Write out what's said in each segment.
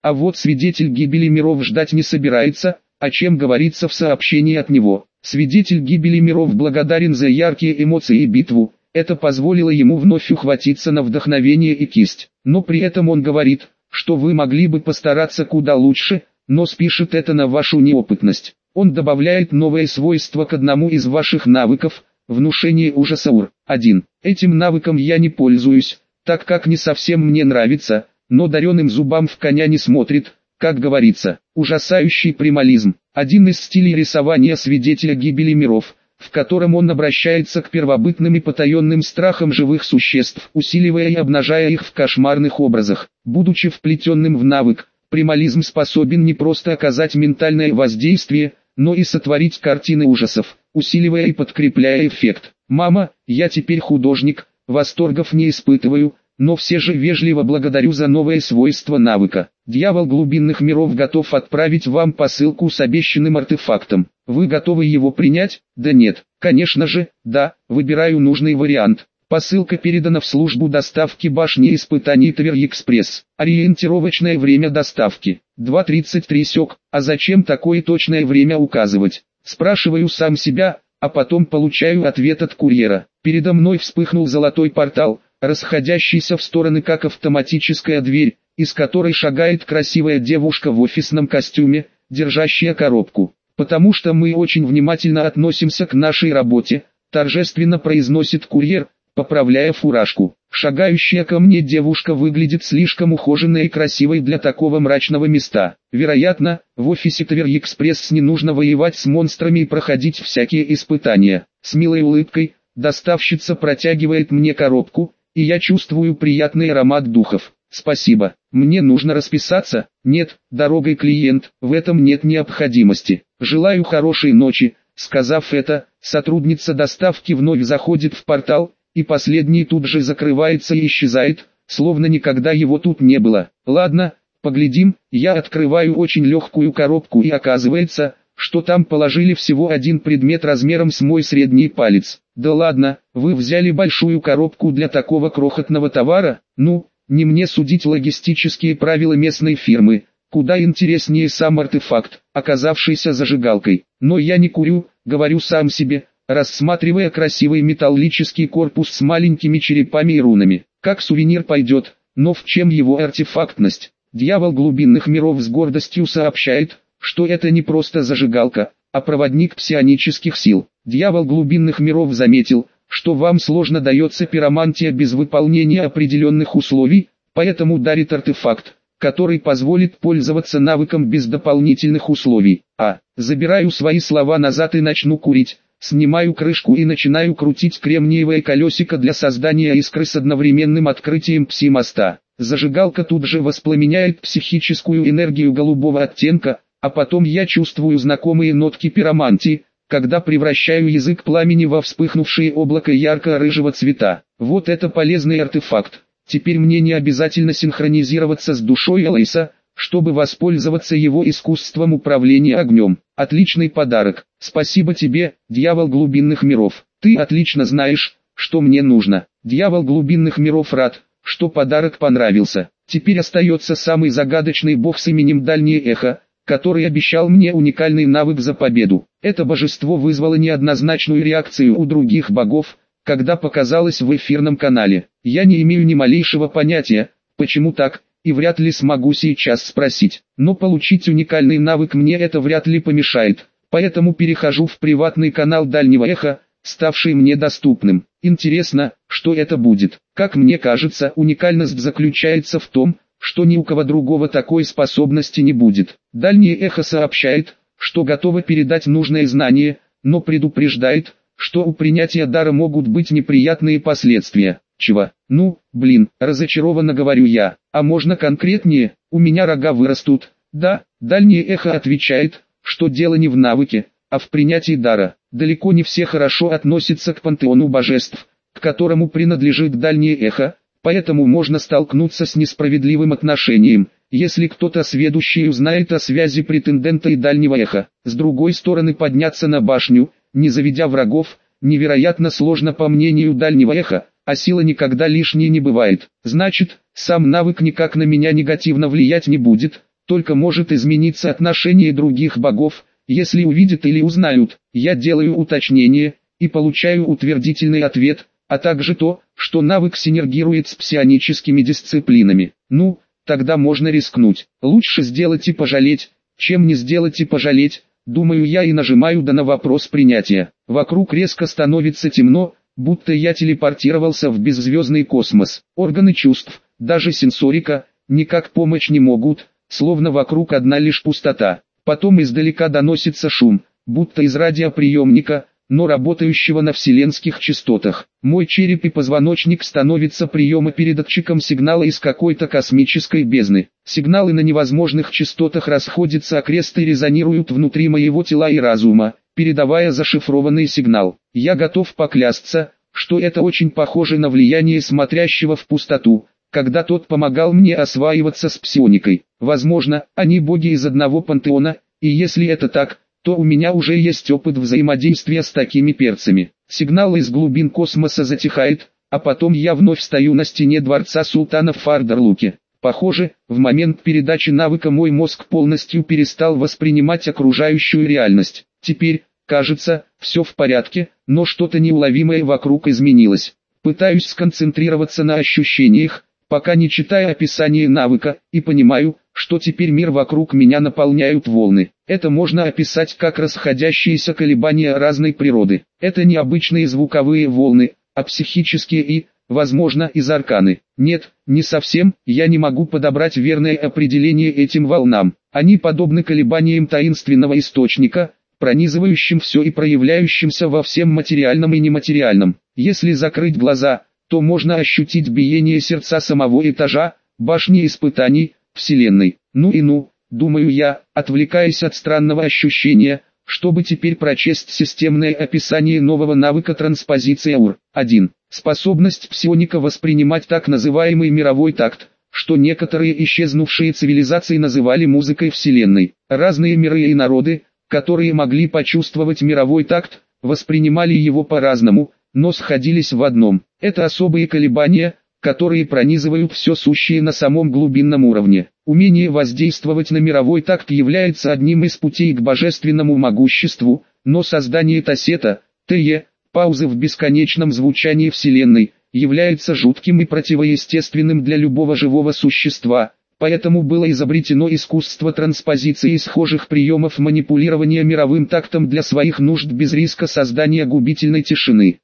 А вот свидетель гибели миров ждать не собирается, о чем говорится в сообщении от него. Свидетель гибели миров благодарен за яркие эмоции и битву, это позволило ему вновь ухватиться на вдохновение и кисть. Но при этом он говорит, что вы могли бы постараться куда лучше, но спишет это на вашу неопытность. Он добавляет новое свойство к одному из ваших навыков – внушение ужаса УР-1. Этим навыком я не пользуюсь, так как не совсем мне нравится, но дареным зубам в коня не смотрит, как говорится. Ужасающий примализм – один из стилей рисования свидетеля гибели миров, в котором он обращается к первобытным и потаенным страхам живых существ, усиливая и обнажая их в кошмарных образах. Будучи вплетенным в навык, примализм способен не просто оказать ментальное воздействие, но и сотворить картины ужасов, усиливая и подкрепляя эффект. «Мама, я теперь художник, восторгов не испытываю, но все же вежливо благодарю за новое свойство навыка. Дьявол глубинных миров готов отправить вам посылку с обещанным артефактом. Вы готовы его принять? Да нет. Конечно же, да, выбираю нужный вариант. Посылка передана в службу доставки башни испытаний Тверь-Экспресс. Ориентировочное время доставки 2:33 сёк. А зачем такое точное время указывать? Спрашиваю сам себя, а потом получаю ответ от курьера. Передо мной вспыхнул золотой портал, расходящийся в стороны как автоматическая дверь, из которой шагает красивая девушка в офисном костюме, держащая коробку. «Потому что мы очень внимательно относимся к нашей работе», торжественно произносит курьер, поправляя фуражку. Шагающая ко мне девушка выглядит слишком ухоженной и красивой для такого мрачного места. Вероятно, в офисе Тверь-Экспресс не нужно воевать с монстрами и проходить всякие испытания. С милой улыбкой, доставщица протягивает мне коробку, и я чувствую приятный аромат духов. «Спасибо. Мне нужно расписаться?» «Нет, дорогой клиент, в этом нет необходимости. Желаю хорошей ночи». Сказав это, сотрудница доставки вновь заходит в портал, и последний тут же закрывается и исчезает, словно никогда его тут не было. Ладно, поглядим. Я открываю очень легкую коробку, и оказывается, что там положили всего один предмет размером с мой средний палец. Да ладно, вы взяли большую коробку для такого крохотного товара? Ну, не мне судить логистические правила местной фирмы. Куда интереснее сам артефакт, оказавшийся зажигалкой. Но я не курю, говорю сам себе, рассматривая красивый металлический корпус с маленькими черепами и рунами. Как сувенир пойдет, но в чем его артефактность? Дьявол глубинных миров с гордостью сообщает, что это не просто зажигалка, а проводник псионических сил. Дьявол глубинных миров заметил, что вам сложно дается пиромантия без выполнения определенных условий, поэтому дарит артефакт, который позволит пользоваться навыком без дополнительных условий. Забираю свои слова назад и начну курить. Снимаю крышку и начинаю крутить кремниевое колесико для создания искры с одновременным открытием пси-моста. Зажигалка тут же воспламеняет психическую энергию голубого оттенка, а потом я чувствую знакомые нотки пиромантии, когда превращаю язык пламени во вспыхнувшее облако ярко-рыжего цвета. Вот это полезный артефакт. Теперь мне не обязательно синхронизироваться с душой Элайса, чтобы воспользоваться его искусством управления огнем. Отличный подарок. Спасибо тебе, дьявол глубинных миров. Ты отлично знаешь, что мне нужно. Дьявол глубинных миров рад, что подарок понравился. Теперь остается самый загадочный бог с именем Дальнее Эхо, который обещал мне уникальный навык за победу. Это божество вызвало неоднозначную реакцию у других богов, когда показалось в эфирном канале. Я не имею ни малейшего понятия, почему так, и вряд ли смогу сейчас спросить. Но получить уникальный навык мне это вряд ли помешает, поэтому перехожу в приватный канал Дальнего Эха, ставший мне доступным. Интересно, что это будет. Как мне кажется, уникальность заключается в том, что ни у кого другого такой способности не будет. Дальнее Эхо сообщает, что готово передать нужное знание, но предупреждает, что у принятия дара могут быть неприятные последствия. Чего? Ну, блин, разочарованно говорю я. А можно конкретнее? У меня рога вырастут. Да, Дальнее Эхо отвечает, что дело не в навыке, а в принятии дара. Далеко не все хорошо относятся к пантеону божеств, к которому принадлежит Дальнее Эхо, поэтому можно столкнуться с несправедливым отношением, если кто-то сведущий узнает о связи претендента и Дальнего Эха. С другой стороны, подняться на башню, не заведя врагов, невероятно сложно по мнению Дальнего Эха, а сила никогда лишней не бывает. Значит, сам навык никак на меня негативно влиять не будет, только может измениться отношение других богов, если увидят или узнают. Я делаю уточнение и получаю утвердительный ответ, а также то, что навык синергирует с псионическими дисциплинами. Ну, тогда можно рискнуть. Лучше сделать и пожалеть, чем не сделать и пожалеть, думаю я и нажимаю «да» на вопрос принятия. Вокруг резко становится темно, будто я телепортировался в беззвездный космос. Органы чувств, даже сенсорика, никак помочь не могут, словно вокруг одна лишь пустота. Потом издалека доносится шум, будто из радиоприемника, но работающего на вселенских частотах. Мой череп и позвоночник становятся приемопередатчиком сигнала из какой-то космической бездны. Сигналы на невозможных частотах расходятся окрест и резонируют внутри моего тела и разума, передавая зашифрованный сигнал. Я готов поклясться, что это очень похоже на влияние смотрящего в пустоту, когда тот помогал мне осваиваться с псионикой. Возможно, они боги из одного пантеона, и если это так, то у меня уже есть опыт взаимодействия с такими перцами. Сигнал из глубин космоса затихает, а потом я вновь стою на стене дворца султана в Фардарлуке. Похоже, в момент передачи навыка мой мозг полностью перестал воспринимать окружающую реальность. Теперь, кажется, все в порядке, но что-то неуловимое вокруг изменилось. Пытаюсь сконцентрироваться на ощущениях, пока не читаю описание навыка, и понимаю, что теперь мир вокруг меня наполняют волны. Это можно описать как расходящиеся колебания разной природы. Это не обычные звуковые волны, а психические и, возможно, из арканы. Нет, не совсем, я не могу подобрать верное определение этим волнам. Они подобны колебаниям таинственного источника, пронизывающим все и проявляющимся во всем материальном и нематериальном. Если закрыть глаза, то можно ощутить биение сердца самого этажа, башни испытаний, Вселенной. Ну, думаю я, отвлекаясь от странного ощущения, чтобы теперь прочесть системное описание нового навыка транспозиция УР-1. Способность псионика воспринимать так называемый мировой такт, что некоторые исчезнувшие цивилизации называли музыкой Вселенной. Разные миры и народы, которые могли почувствовать мировой такт, воспринимали его по-разному, но сходились в одном. Это особые колебания, которые пронизывают все сущее на самом глубинном уровне. Умение воздействовать на мировой такт является одним из путей к божественному могуществу, но создание тассета, паузы в бесконечном звучании Вселенной, является жутким и противоестественным для любого живого существа. Поэтому было изобретено искусство транспозиции схожих приемов манипулирования мировым тактом для своих нужд без риска создания губительной тишины.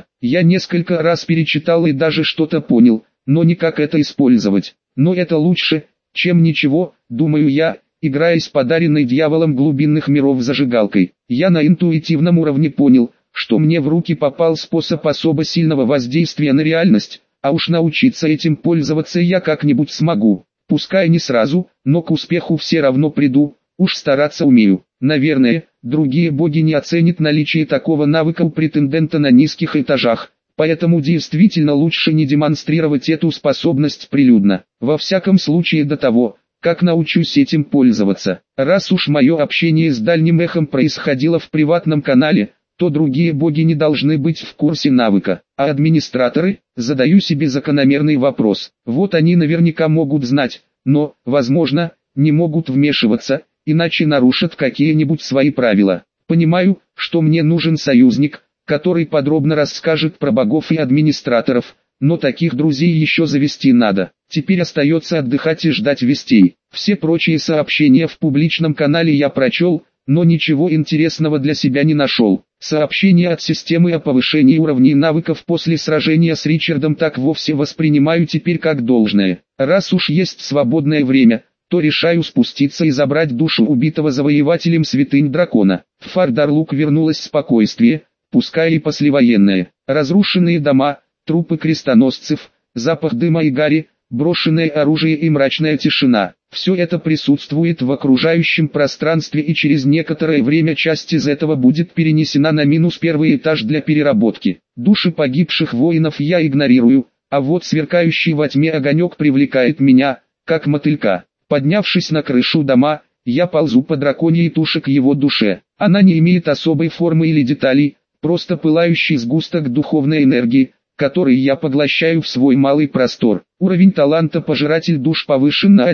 Я несколько раз перечитал и даже что-то понял, но никак это использовать. Но это лучше, чем ничего, думаю я, играясь подаренной дьяволом глубинных миров зажигалкой. Я на интуитивном уровне понял, что мне в руки попал способ особо сильного воздействия на реальность, а уж научиться этим пользоваться я как-нибудь смогу. Пускай не сразу, но к успеху все равно приду, уж стараться умею. Наверное, другие боги не оценят наличие такого навыка у претендента на низких этажах, поэтому действительно лучше не демонстрировать эту способность прилюдно. Во всяком случае до того, как научусь этим пользоваться. Раз уж мое общение с дальним эхом происходило в приватном канале, то другие боги не должны быть в курсе навыка. А администраторы, задаю себе закономерный вопрос. Вот они наверняка могут знать, но, возможно, не могут вмешиваться, иначе нарушат какие-нибудь свои правила. Понимаю, что мне нужен союзник, который подробно расскажет про богов и администраторов, но таких друзей еще завести надо. Теперь остается отдыхать и ждать вестей. Все прочие сообщения в публичном канале я прочел, но ничего интересного для себя не нашел. Сообщение от системы о повышении уровней навыков после сражения с Ричардом так вовсе воспринимаю теперь как должное. Раз уж есть свободное время, то решаю спуститься и забрать душу убитого завоевателем святынь дракона. В Фардарлук вернулось спокойствие, пускай и послевоенное. Разрушенные дома, трупы крестоносцев, запах дыма и гари, брошенное оружие и мрачная тишина. Все это присутствует в окружающем пространстве, и через некоторое время часть из этого будет перенесена на -1 этаж для переработки. Души погибших воинов я игнорирую, а вот сверкающий во тьме огонек привлекает меня, как мотылька. Поднявшись на крышу дома, я ползу по драконьей туше к его душе. Она не имеет особой формы или деталей, просто пылающий сгусток духовной энергии, который я поглощаю в свой малый простор. Уровень таланта пожиратель душ повышен на 1.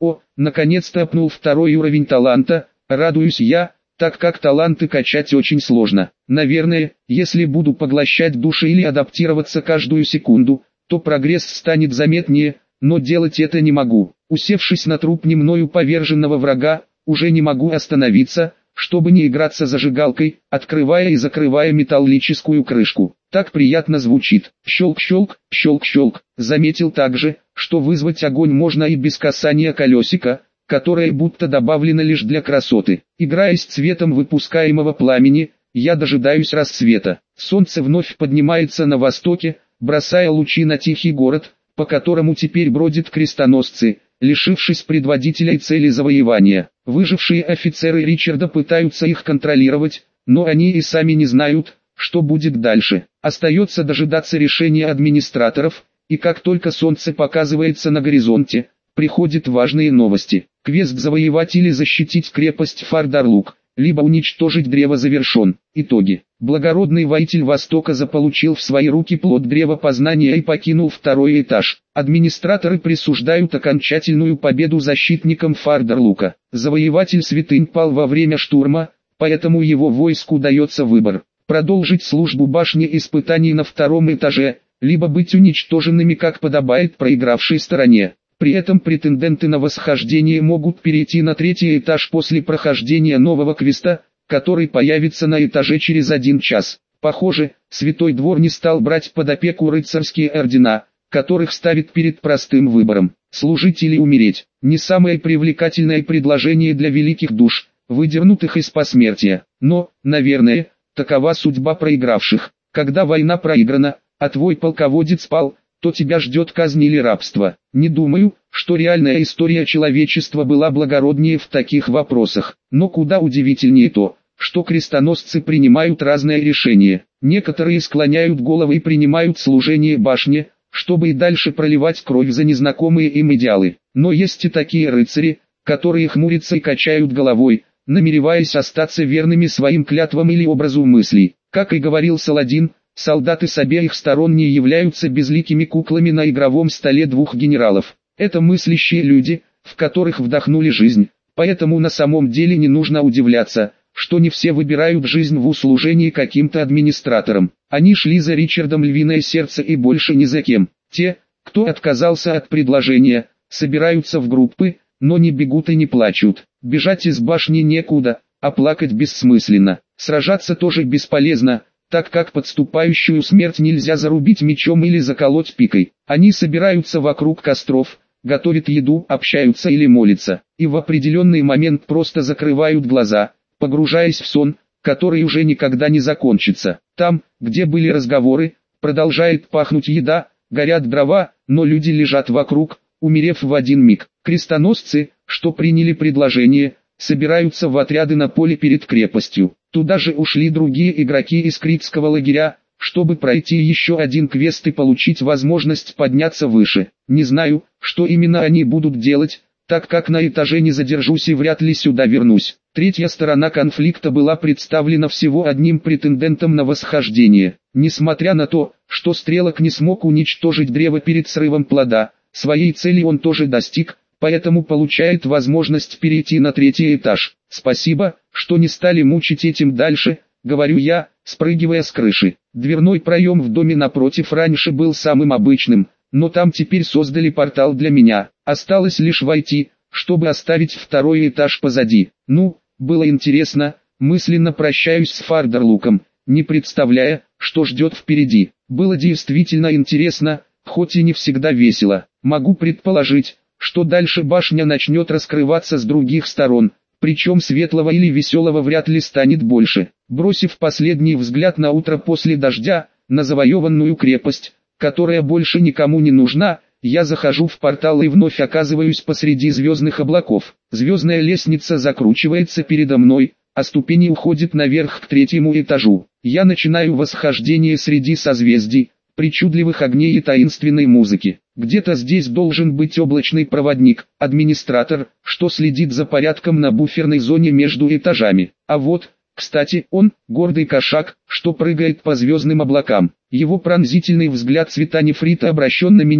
О, наконец-то опнул второй уровень таланта, радуюсь я, так как таланты качать очень сложно. Наверное, если буду поглощать души или адаптироваться каждую секунду, то прогресс станет заметнее, но делать это не могу. Усевшись на труп не мною поверженного врага, уже не могу остановиться, чтобы не играться зажигалкой, открывая и закрывая металлическую крышку. Так приятно звучит. Щелк-щелк, щелк-щелк. Заметил также, что вызвать огонь можно и без касания колесика, которое будто добавлено лишь для красоты. Играясь цветом выпускаемого пламени, я дожидаюсь рассвета. Солнце вновь поднимается на востоке, бросая лучи на тихий город, по которому теперь бродят крестоносцы, лишившись предводителя и цели завоевания. Выжившие офицеры Ричарда пытаются их контролировать, но они и сами не знают, что будет дальше. Остается дожидаться решения администраторов, и как только солнце показывается на горизонте, приходят важные новости. Квест завоевать или защитить крепость Фардарлук, либо уничтожить древо завершен. Итоги. Благородный воитель Востока заполучил в свои руки плод древа познания и покинул второй этаж. Администраторы присуждают окончательную победу защитникам Фардарлука. Завоеватель святынь пал во время штурма, поэтому его войску дается выбор: продолжить службу башни испытаний на втором этаже, либо быть уничтоженными, как подобает проигравшей стороне. При этом претенденты на восхождение могут перейти на третий этаж после прохождения нового квеста, который появится на этаже через 1 час. Похоже, Святой Двор не стал брать под опеку рыцарские ордена, которых ставит перед простым выбором: служить или умереть. Не самое привлекательное предложение для великих душ, выдернутых из посмертия. Но, наверное, такова судьба проигравших. Когда война проиграна, а твой полководец пал, то тебя ждет казнь или рабство. Не думаю, что реальная история человечества была благороднее в таких вопросах. Но куда удивительнее то, что крестоносцы принимают разные решения. Некоторые склоняют головы и принимают служение башне, чтобы и дальше проливать кровь за незнакомые им идеалы. Но есть и такие рыцари, которые хмурятся и качают головой, намереваясь остаться верными своим клятвам или образу мыслей. Как и говорил Саладин, солдаты с обеих сторон не являются безликими куклами на игровом столе двух генералов. Это мыслящие люди, в которых вдохнули жизнь, поэтому на самом деле не нужно удивляться, что не все выбирают жизнь в услужении каким-то администраторам. Они шли за Ричардом львиное сердце и больше ни за кем. Те, кто отказался от предложения, собираются в группы, но не бегут и не плачут. Бежать из башни некуда, а плакать бессмысленно. Сражаться тоже бесполезно, так как подступающую смерть нельзя зарубить мечом или заколоть пикой. Они собираются вокруг костров, готовят еду, общаются или молятся, и в определенный момент просто закрывают глаза, погружаясь в сон, который уже никогда не закончится. Там, где были разговоры, продолжает пахнуть еда, горят дрова, но люди лежат вокруг, умерев в один миг. Крестоносцы, что приняли предложение, собираются в отряды на поле перед крепостью. Туда же ушли другие игроки из критского лагеря, чтобы пройти еще один квест и получить возможность подняться выше. Не знаю, что именно они будут делать, так как на этаже не задержусь и вряд ли сюда вернусь. Третья сторона конфликта была представлена всего одним претендентом на восхождение. Несмотря на то, что Стрелок не смог уничтожить древо перед срывом плода, своей цели он тоже достиг, поэтому получает возможность перейти на третий этаж. Спасибо, что не стали мучить этим дальше, говорю я, спрыгивая с крыши. Дверной проем в доме напротив раньше был самым обычным, но там теперь создали портал для меня. Осталось лишь войти, чтобы оставить второй этаж позади. Ну, было интересно, мысленно прощаюсь с Фардарлуком, не представляя, что ждет впереди. Было действительно интересно, хоть и не всегда весело. Могу предположить, что дальше башня начнет раскрываться с других сторон, причем светлого или веселого вряд ли станет больше. Бросив последний взгляд на утро после дождя, на завоеванную крепость, которая больше никому не нужна, я захожу в портал и вновь оказываюсь посреди звездных облаков. Звездная лестница закручивается передо мной, а ступени уходят наверх к третьему этажу. Я начинаю восхождение среди созвездий, причудливых огней и таинственной музыки. Где-то здесь должен быть облачный проводник, администратор, что следит за порядком на буферной зоне между этажами. А вот, кстати, он, гордый кошак, что прыгает по звездным облакам. Его пронзительный взгляд цвета нефрита обращен на меня,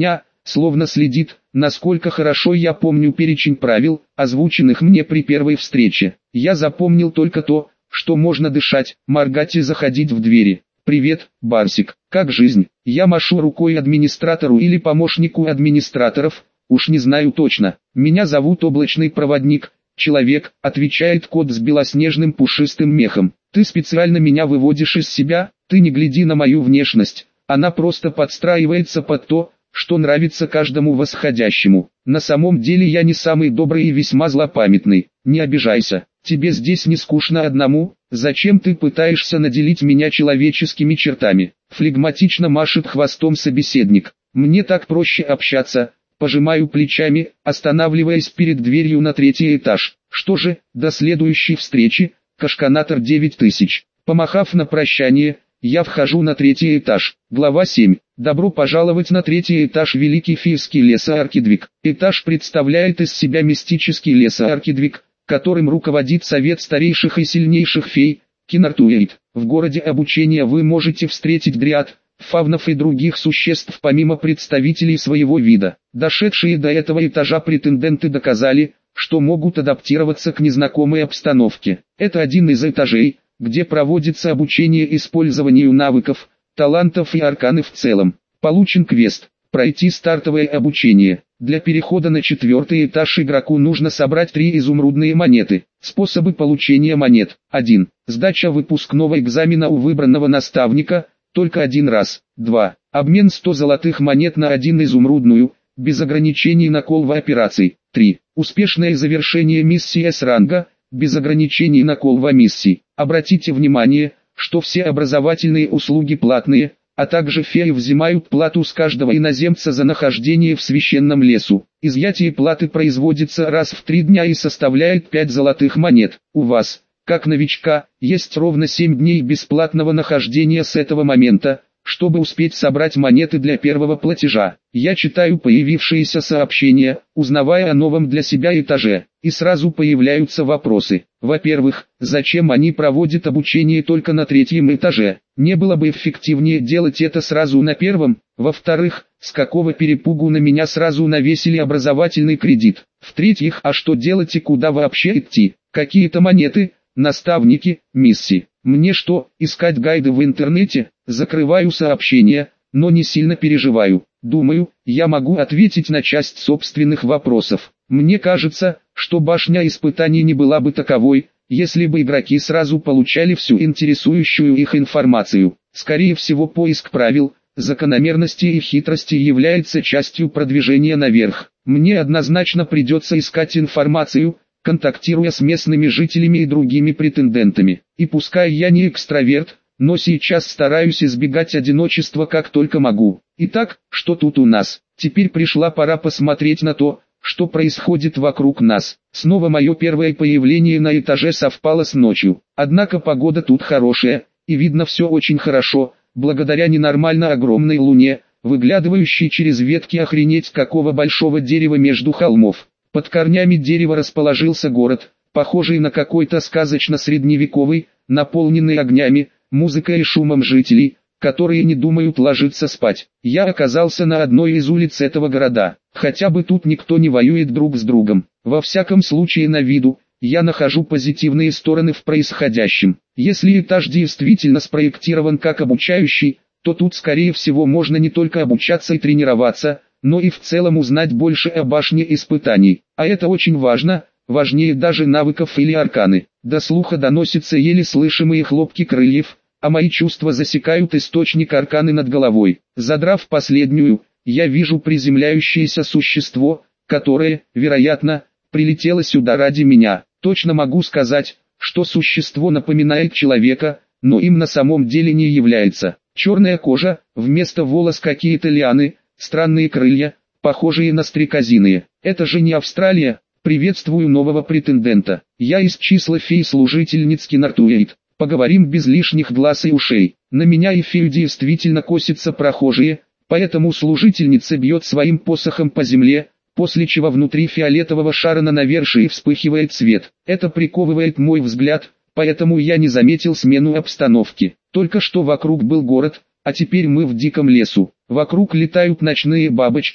словно следит, насколько хорошо я помню перечень правил, озвученных мне при первой встрече. Я запомнил только то, что можно дышать, моргать и заходить в двери. «Привет, Барсик, как жизнь?» Я машу рукой администратору или помощнику администраторов, уж не знаю точно. «Меня зовут Облачный проводник, человек», отвечает кот с белоснежным пушистым мехом. «Ты специально меня выводишь из себя, ты не гляди на мою внешность, она просто подстраивается под то, что нравится каждому восходящему. На самом деле я не самый добрый и весьма злопамятный, не обижайся, тебе здесь не скучно одному, зачем ты пытаешься наделить меня человеческими чертами?» Флегматично машет хвостом собеседник. «Мне так проще общаться». Пожимаю плечами, останавливаясь перед дверью на 3-й этаж. Что же, до следующей встречи, Кашканатор 9000. Помахав на прощание, я вхожу на 3-й этаж. Глава 7. Добро пожаловать на 3-й этаж Великий Фийский лесоаркидвиг. Этаж представляет из себя мистический лесоаркидвиг, которым руководит совет старейших и сильнейших фей, Кинартуэйт. В городе обучения вы можете встретить дриад, фавнов и других существ помимо представителей своего вида. Дошедшие до этого этажа претенденты доказали, что могут адаптироваться к незнакомой обстановке. Это один из этажей, где проводится обучение использованию навыков, талантов и арканы в целом. Получен квест «Пройти стартовое обучение». Для перехода на 4-й этаж игроку нужно собрать 3 изумрудные монеты. Способы получения монет. 1. Сдача выпускного экзамена у выбранного наставника, только один раз. 2. Обмен 100 золотых монет на 1 изумрудную, без ограничений на колва операций. 3. Успешное завершение миссии С-ранга, без ограничений на колва миссий. Обратите внимание, что все образовательные услуги платные, а также феи взимают плату с каждого иноземца за нахождение в священном лесу. Изъятие платы производится раз в 3 дня и составляет 5 золотых монет. У вас, как новичка, есть ровно 7 дней бесплатного нахождения с этого момента, чтобы успеть собрать монеты для первого платежа. Я читаю появившиеся сообщения, узнавая о новом для себя этаже, и сразу появляются вопросы. Во-первых, зачем они проводят обучение только на 3-м этаже? Не было бы эффективнее делать это сразу на 1-м? Во-вторых, с какого перепугу на меня сразу навесили образовательный кредит? В-третьих, а что делать и куда вообще идти? Какие-то монеты, наставники, миссии. Мне что, искать гайды в интернете? Закрываю сообщения, но не сильно переживаю. Думаю, я могу ответить на часть собственных вопросов. Мне кажется, что башня испытаний не была бы таковой, если бы игроки сразу получали всю интересующую их информацию. Скорее всего, поиск правил, закономерностей и хитростей является частью продвижения наверх. Мне однозначно придется искать информацию, контактируя с местными жителями и другими претендентами. И пускай я не экстраверт, но сейчас стараюсь избегать одиночества как только могу. Итак, что тут у нас? Теперь пришла пора посмотреть на то, что происходит вокруг нас. Снова мое первое появление на этаже совпало с ночью. Однако погода тут хорошая, и видно все очень хорошо, благодаря ненормально огромной луне, выглядывающей через ветки охренеть какого большого дерева между холмов. Под корнями дерева расположился город, похожий на какой-то сказочно-средневековый, наполненный огнями, музыкой и шумом жителей, которые не думают ложиться спать. Я оказался на одной из улиц этого города. Хотя бы тут никто не воюет друг с другом. Во всяком случае на виду, я нахожу позитивные стороны в происходящем. Если этаж действительно спроектирован как обучающий, то тут скорее всего можно не только обучаться и тренироваться, но и в целом узнать больше о башне испытаний. А это очень важно, важнее даже навыков или арканы. До слуха доносятся еле слышимые хлопки крыльев, а мои чувства засекают источник арканы над головой. Задрав последнюю, я вижу приземляющееся существо, которое, вероятно, прилетело сюда ради меня. Точно могу сказать, что существо напоминает человека, но им на самом деле не является. Черная кожа, вместо волос какие-то лианы, странные крылья, похожие на стрекозиные. Это же не Австралия. Приветствую нового претендента. Я из числа фей-служительниц Кинартуэйт. Поговорим без лишних глаз и ушей. На меня и фею действительно косятся прохожие, поэтому служительница бьет своим посохом по земле, после чего внутри фиолетового шара на навершии вспыхивает свет. Это приковывает мой взгляд, поэтому я не заметил смену обстановки. Только что вокруг был город, а теперь мы в диком лесу. Вокруг летают ночные бабочки,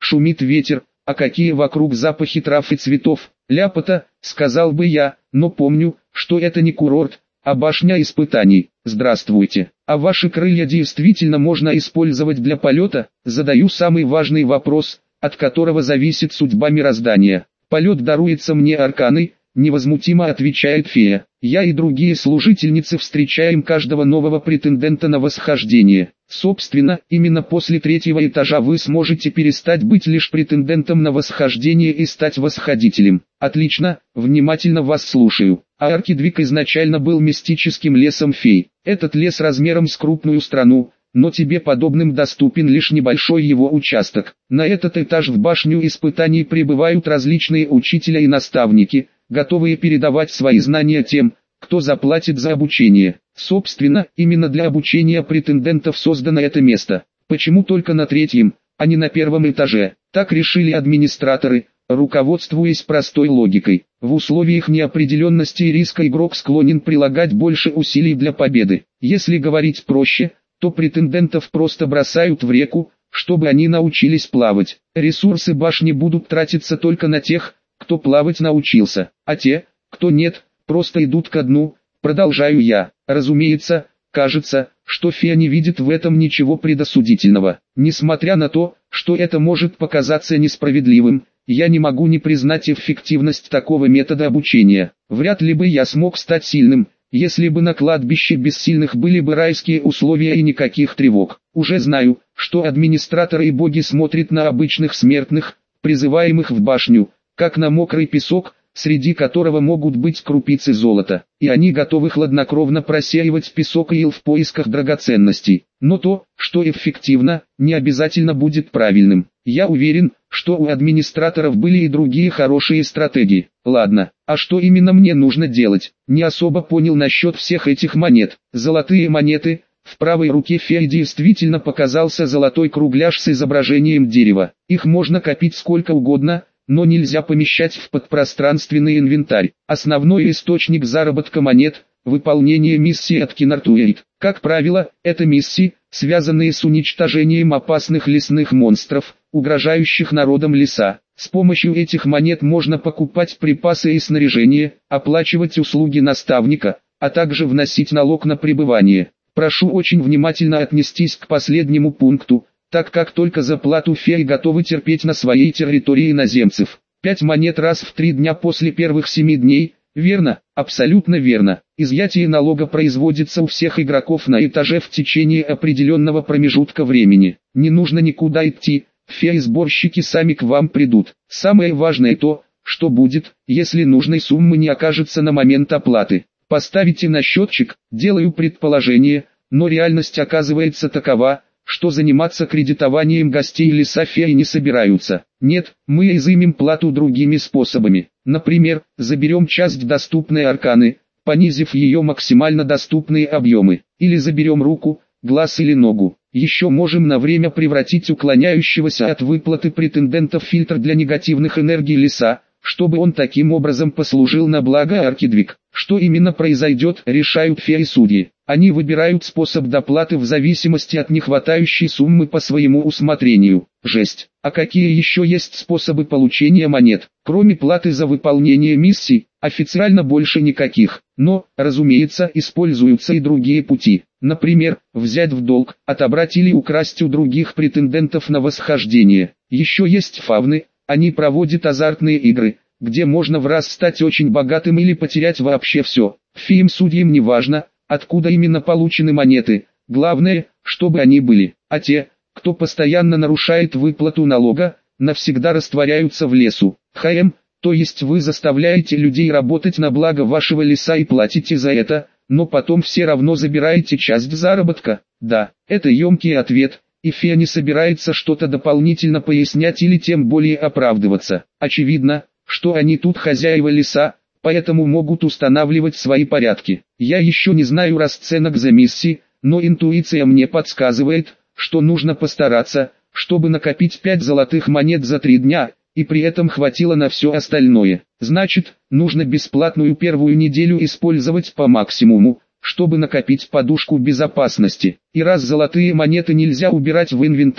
шумит ветер, а какие вокруг запахи трав и цветов. Ляпота, сказал бы я, но помню, что это не курорт, а башня испытаний. Здравствуйте. А ваши крылья действительно можно использовать для полета? Задаю самый важный вопрос, от которого зависит судьба мироздания. Полет даруется мне арканой, невозмутимо отвечает фея. Я и другие служительницы встречаем каждого нового претендента на восхождение. Собственно, именно после 3-го этажа вы сможете перестать быть лишь претендентом на восхождение и стать восходителем. Отлично, внимательно вас слушаю. А Аркидвик изначально был мистическим лесом фей. Этот лес размером с крупную страну, но тебе подобным доступен лишь небольшой его участок. На этот этаж в башню испытаний прибывают различные учителя и наставники, готовые передавать свои знания тем, кто заплатит за обучение. Собственно, именно для обучения претендентов создано это место. Почему только на 3-м, а не на 1-м этаже? Так решили администраторы, руководствуясь простой логикой. В условиях неопределенности и риска игрок склонен прилагать больше усилий для победы. Если говорить проще, то претендентов просто бросают в реку, чтобы они научились плавать. Ресурсы башни будут тратиться только на тех, кто плавать научился, а те, кто нет, просто идут ко дну. Продолжаю я. Разумеется, кажется, что фея не видит в этом ничего предосудительного. Несмотря на то, что это может показаться несправедливым, я не могу не признать эффективность такого метода обучения. Вряд ли бы я смог стать сильным, если бы на кладбище бессильных были бы райские условия и никаких тревог. Уже знаю, что администраторы и боги смотрят на обычных смертных, призываемых в башню, как на мокрый песок, среди которого могут быть крупицы золота, и они готовы хладнокровно просеивать песок и ил в поисках драгоценностей. Но то, что эффективно, не обязательно будет правильным. Я уверен, что у администраторов были и другие хорошие стратегии. Ладно, а что именно мне нужно делать? Не особо понял насчет всех этих монет. Золотые монеты. В правой руке феи действительно показался золотой кругляш с изображением дерева. Их можно копить сколько угодно, но нельзя помещать в подпространственный инвентарь. Основной источник заработка монет – выполнение миссии от Кинартуэйт. Как правило, это миссии, связанные с уничтожением опасных лесных монстров, угрожающих народам леса. С помощью этих монет можно покупать припасы и снаряжение, оплачивать услуги наставника, а также вносить налог на пребывание. Прошу очень внимательно отнестись к последнему пункту, так как только за плату феи готовы терпеть на своей территории иноземцев. 5 монет раз в 3 дня после первых 7 дней, верно? Абсолютно верно. Изъятие налога производится у всех игроков на этаже в течение определенного промежутка времени. Не нужно никуда идти, феи-сборщики сами к вам придут. Самое важное то, что будет, если нужной суммы не окажется на момент оплаты. Поставите на счетчик, делаю предположение, но реальность оказывается такова, что заниматься кредитованием гостей леса феи не собираются. Нет, мы изымем плату другими способами. Например, заберем часть доступной арканы, понизив ее максимально доступные объемы. Или заберем руку, глаз или ногу. Еще можем на время превратить уклоняющегося от выплаты претендента в фильтр для негативных энергий леса, чтобы он таким образом послужил на благо Аркидвик. Что именно произойдет, решают феи-судьи. Они выбирают способ доплаты в зависимости от нехватающей суммы по своему усмотрению. Жесть. А какие еще есть способы получения монет? Кроме платы за выполнение миссий, официально больше никаких. Но, разумеется, используются и другие пути. Например, взять в долг, отобрать или украсть у других претендентов на восхождение. Еще есть фавны, они проводят азартные игры, где можно в раз стать очень богатым или потерять вообще все. Феям-судьям не важно, откуда именно получены монеты, главное, чтобы они были. А те, кто постоянно нарушает выплату налога, навсегда растворяются в лесу. То есть вы заставляете людей работать на благо вашего леса и платите за это, но потом все равно забираете часть заработка. Да, это емкий ответ, и фея не собирается что-то дополнительно пояснять или тем более оправдываться. Очевидно, что они тут хозяева леса, поэтому могут устанавливать свои порядки. Я еще не знаю расценок за миссии, но интуиция мне подсказывает, что нужно постараться, чтобы накопить 5 золотых монет за 3 дня, и при этом хватило на все остальное. Значит, нужно бесплатную первую неделю использовать по максимуму, чтобы накопить подушку безопасности. И раз золотые монеты нельзя убирать в инвентарь,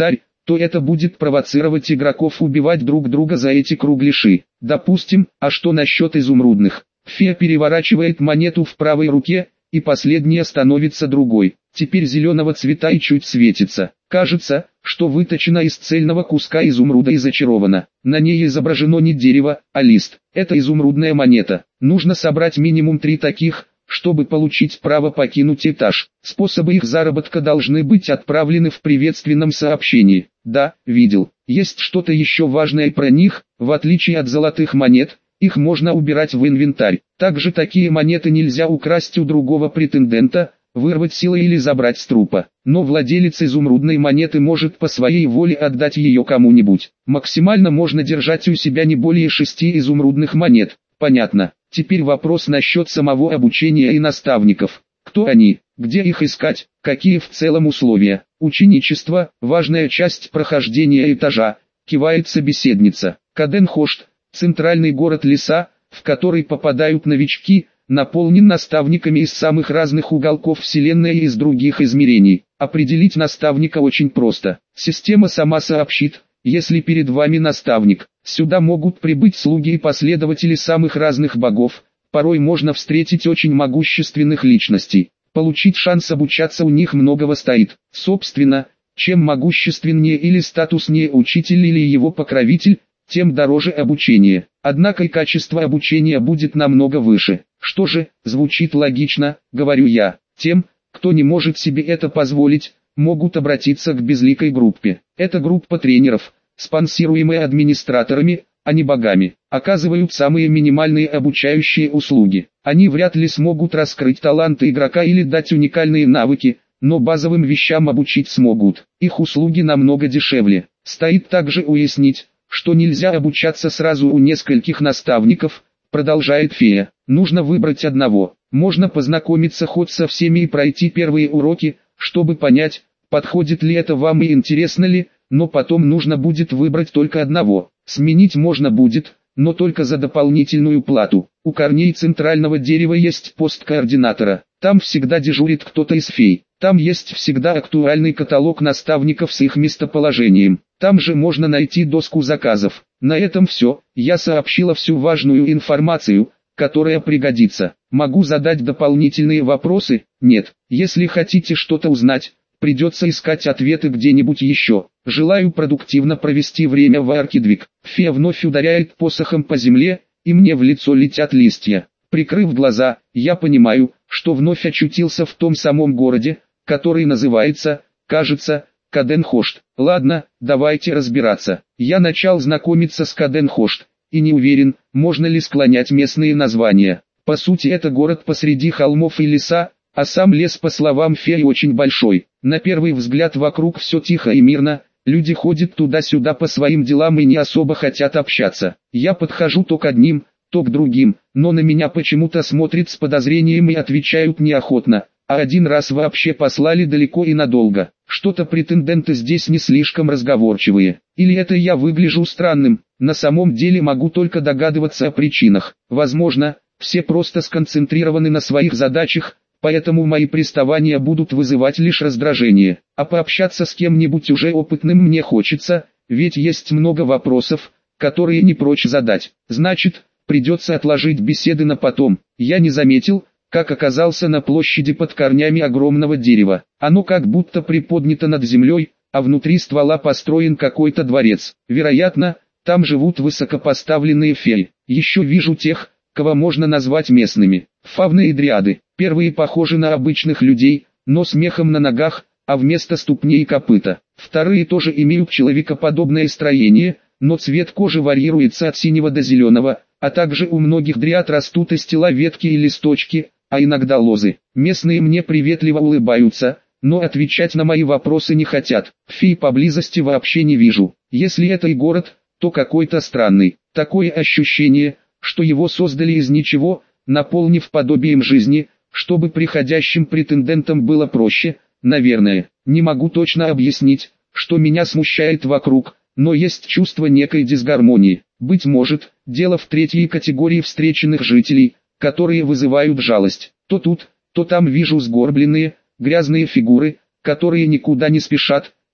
то это будет провоцировать игроков убивать друг друга за эти кругляши. Допустим, а что насчет изумрудных? Фея переворачивает монету в правой руке, и последняя становится другой. Теперь зеленого цвета и чуть светится. Кажется, что выточена из цельного куска изумруда и зачарована. На ней изображено не дерево, а лист. Это изумрудная монета. Нужно собрать минимум 3 таких, чтобы получить право покинуть этаж. Способы их заработка должны быть отправлены в приветственном сообщении. Да, видел. Есть что-то еще важное про них, в отличие от золотых монет. Их можно убирать в инвентарь. Также такие монеты нельзя украсть у другого претендента, вырвать силой или забрать с трупа. Но владелец изумрудной монеты может по своей воле отдать ее кому-нибудь. Максимально можно держать у себя не более 6 изумрудных монет. Понятно. Теперь вопрос насчет самого обучения и наставников. Кто они? Где их искать? Какие в целом условия? Ученичество – важная часть прохождения этажа, кивает собеседница. Каденхошт – центральный город леса, в который попадают новички, наполнен наставниками из самых разных уголков вселенной и из других измерений. Определить наставника очень просто. Система сама сообщит, если перед вами наставник. Сюда могут прибыть слуги и последователи самых разных богов. Порой можно встретить очень могущественных личностей. Получить шанс обучаться у них многого стоит. Собственно, чем могущественнее или статуснее учитель или его покровитель, тем дороже обучение. Однако и качество обучения будет намного выше. Что же, звучит логично, говорю я. Тем, кто не может себе это позволить, могут обратиться к безликой группе. Это группа тренеров, спонсируемые администраторами, а не богами. Оказывают самые минимальные обучающие услуги. Они вряд ли смогут раскрыть таланты игрока или дать уникальные навыки, но базовым вещам обучить смогут. Их услуги намного дешевле. Стоит также уяснить, что нельзя обучаться сразу у нескольких наставников, продолжает фея. Нужно выбрать одного. Можно познакомиться хоть со всеми и пройти первые уроки, чтобы понять, подходит ли это вам и интересно ли, но потом нужно будет выбрать только одного. Сменить можно будет, но только за дополнительную плату. У корней центрального дерева есть пост координатора. Там всегда дежурит кто-то из фей. Там есть всегда актуальный каталог наставников с их местоположением. Там же можно найти доску заказов. На этом все. Я сообщила всю важную информацию, которая пригодится. Могу задать дополнительные вопросы? Нет. Если хотите что-то узнать, придется искать ответы где-нибудь еще. Желаю продуктивно провести время в Аркидвик. Фея вновь ударяет посохом по земле, и мне в лицо летят листья. Прикрыв глаза, я понимаю, что вновь очутился в том самом городе, который называется, кажется, Каденхошт. Ладно, давайте разбираться. Я начал знакомиться с Каденхошт, и не уверен, можно ли склонять местные названия. По сути это город посреди холмов и леса, а сам лес, по словам феи, очень большой. На первый взгляд вокруг все тихо и мирно, люди ходят туда-сюда по своим делам и не особо хотят общаться. Я подхожу то к одним, то к другим, но на меня почему-то смотрят с подозрением и отвечают неохотно, а один раз вообще послали далеко и надолго. Что-то претенденты здесь не слишком разговорчивые. Или это я выгляжу странным, на самом деле могу только догадываться о причинах. Возможно, все просто сконцентрированы на своих задачах, поэтому мои приставания будут вызывать лишь раздражение. А пообщаться с кем-нибудь уже опытным мне хочется, ведь есть много вопросов, которые не прочь задать. Значит, придется отложить беседы на потом. Я не заметил, как оказался на площади под корнями огромного дерева. Оно как будто приподнято над землей, а внутри ствола построен какой-то дворец. Вероятно, там живут высокопоставленные феи. Еще вижу тех, кого можно назвать местными. Фавны и дриады. Первые похожи на обычных людей, но с мехом на ногах, а вместо ступней копыта. Вторые тоже имеют человекоподобное строение, но цвет кожи варьируется от синего до зеленого, а также у многих дриад растут из тела ветки и листочки, а иногда лозы. Местные мне приветливо улыбаются, но отвечать на мои вопросы не хотят. Фей поблизости вообще не вижу. Если это и город, то какой-то странный. Такое ощущение, что его создали из ничего, наполнив подобием жизни, чтобы приходящим претендентам было проще. Наверное, не могу точно объяснить, что меня смущает вокруг, но есть чувство некой дисгармонии. Быть может, дело в третьей категории встреченных жителей, которые вызывают жалость. То тут, то там вижу сгорбленные, грязные фигуры, которые никуда не спешат,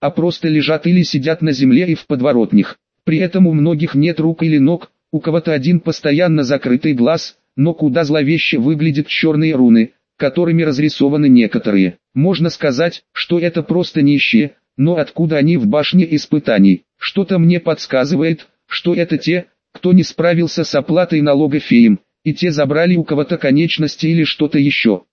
а просто лежат или сидят на земле и в подворотнях. При этом у многих нет рук или ног, у кого-то один постоянно закрытый глаз, но куда зловеще выглядят черные руны, которыми разрисованы некоторые. Можно сказать, что это просто нищие, но откуда они в башне испытаний? Что-то мне подсказывает, что это те, кто не справился с оплатой налога феям, и те забрали у кого-то конечности или что-то еще.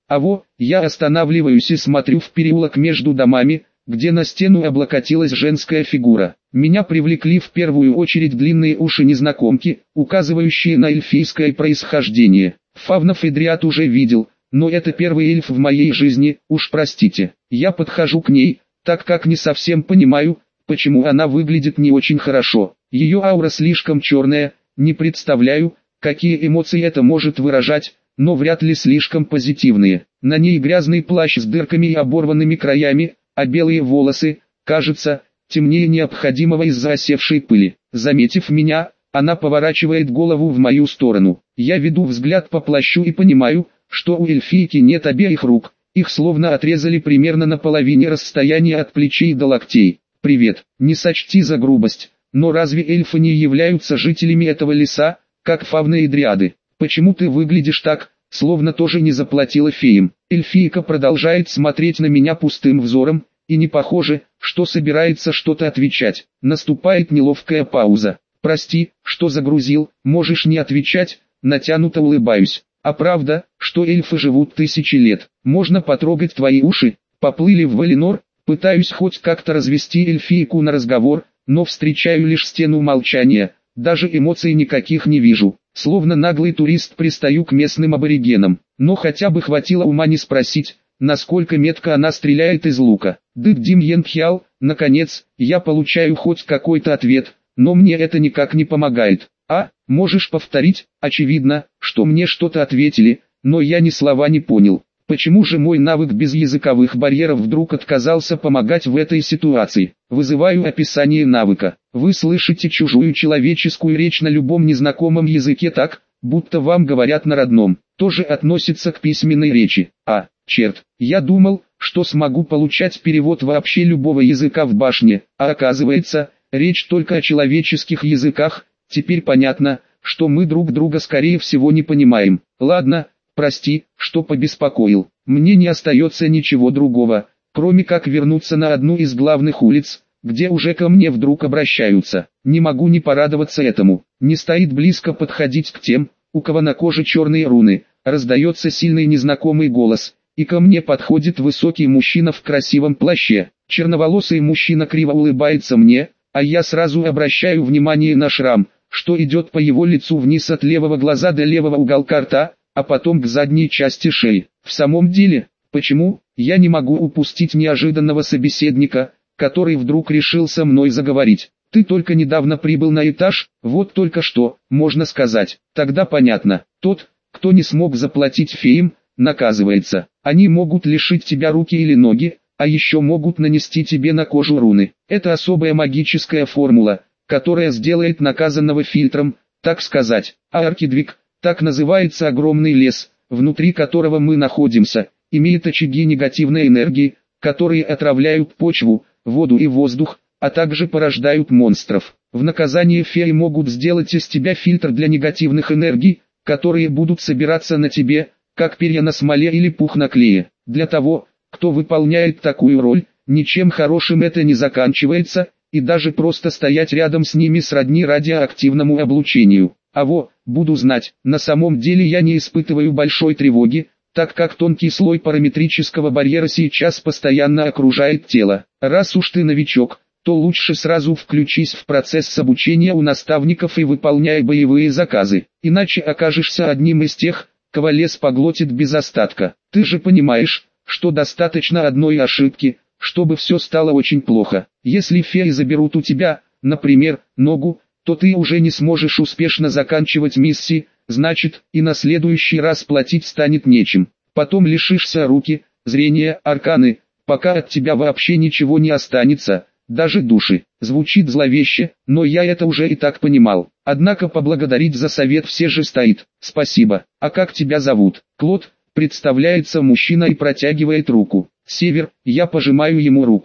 Я останавливаюсь и смотрю в переулок между домами, где на стену облокотилась женская фигура. Меня привлекли в первую очередь длинные уши незнакомки, указывающие на эльфийское происхождение. Фавнов и Дриад уже видел, но это первый эльф в моей жизни, уж простите. Я подхожу к ней, так как не совсем понимаю, почему она выглядит не очень хорошо. Ее аура слишком черная, не представляю, какие эмоции это может выражать, но вряд ли слишком позитивные. На ней грязный плащ с дырками и оборванными краями, а белые волосы, кажется, темнее необходимого из-за осевшей пыли. Заметив меня, она поворачивает голову в мою сторону. Я веду взгляд по плащу и понимаю, что у эльфийки нет обеих рук, их словно отрезали примерно на половине расстояния от плечей до локтей. «Привет, не сочти за грубость, но разве эльфы не являются жителями этого леса, как фавны и дриады? Почему ты выглядишь так, словно тоже не заплатила феям?» Эльфийка продолжает смотреть на меня пустым взором, и не похоже, что собирается что-то отвечать. Наступает неловкая пауза. «Прости, что загрузил, можешь не отвечать», натянуто улыбаюсь. «А правда, что эльфы живут тысячи лет? Можно потрогать твои уши?» Поплыли в Валинор, пытаюсь хоть как-то развести эльфийку на разговор, но встречаю лишь стену молчания, даже эмоций никаких не вижу. Словно наглый турист пристаю к местным аборигенам, но хотя бы хватило ума не спросить, насколько метко она стреляет из лука. Дык-Дим-Ен-Пхял, наконец, я получаю хоть какой-то ответ, но мне это никак не помогает. Можешь повторить? Очевидно, что мне что-то ответили, но я ни слова не понял. Почему же мой навык без языковых барьеров вдруг отказался помогать в этой ситуации? Вызываю описание навыка. Вы слышите чужую человеческую речь на любом незнакомом языке так, будто вам говорят на родном. Тоже относится к письменной речи. Черт, я думал, что смогу получать перевод вообще любого языка в башне, а оказывается, речь только о человеческих языках. Теперь понятно, что мы друг друга скорее всего не понимаем. Ладно, прости, что побеспокоил. Мне не остается ничего другого, кроме как вернуться на одну из главных улиц, где уже ко мне вдруг обращаются. Не могу не порадоваться этому. Не стоит близко подходить к тем, у кого на коже черные руны. Раздается сильный незнакомый голос, и ко мне подходит высокий мужчина в красивом плаще. Черноволосый мужчина криво улыбается мне, а я сразу обращаю внимание на шрам, что идет по его лицу вниз от левого глаза до левого уголка рта, а потом к задней части шеи. В самом деле, почему я не могу упустить неожиданного собеседника, который вдруг решил со мной заговорить? Ты только недавно прибыл на этаж, вот только что, можно сказать. Тогда понятно, тот, кто не смог заплатить феям, наказывается. Они могут лишить тебя руки или ноги, а еще могут нанести тебе на кожу руны. Это особая магическая формула, которая сделает наказанного фильтром, так сказать. Аркидвик, так называется огромный лес, внутри которого мы находимся, имеет очаги негативной энергии, которые отравляют почву, воду и воздух, а также порождают монстров. В наказание феи могут сделать из тебя фильтр для негативных энергий, которые будут собираться на тебе, как перья на смоле или пух на клее. Для того, кто выполняет такую роль, ничем хорошим это не заканчивается, и даже просто стоять рядом с ними сродни радиоактивному облучению. Буду знать, на самом деле я не испытываю большой тревоги, так как тонкий слой параметрического барьера сейчас постоянно окружает тело. Раз уж ты новичок, то лучше сразу включись в процесс обучения у наставников и выполняй боевые заказы, иначе окажешься одним из тех, кого лес поглотит без остатка. Ты же понимаешь, что достаточно одной ошибки, чтобы все стало очень плохо. Если феи заберут у тебя, например, ногу, то ты уже не сможешь успешно заканчивать миссии, значит, и на следующий раз платить станет нечем. Потом лишишься руки, зрения, арканы, пока от тебя вообще ничего не останется, даже души. Звучит зловеще, но я это уже и так понимал. Однако поблагодарить за совет все же стоит. Спасибо. А как тебя зовут? Клод, представляется мужчина и протягивает руку. Север, я пожимаю ему руку.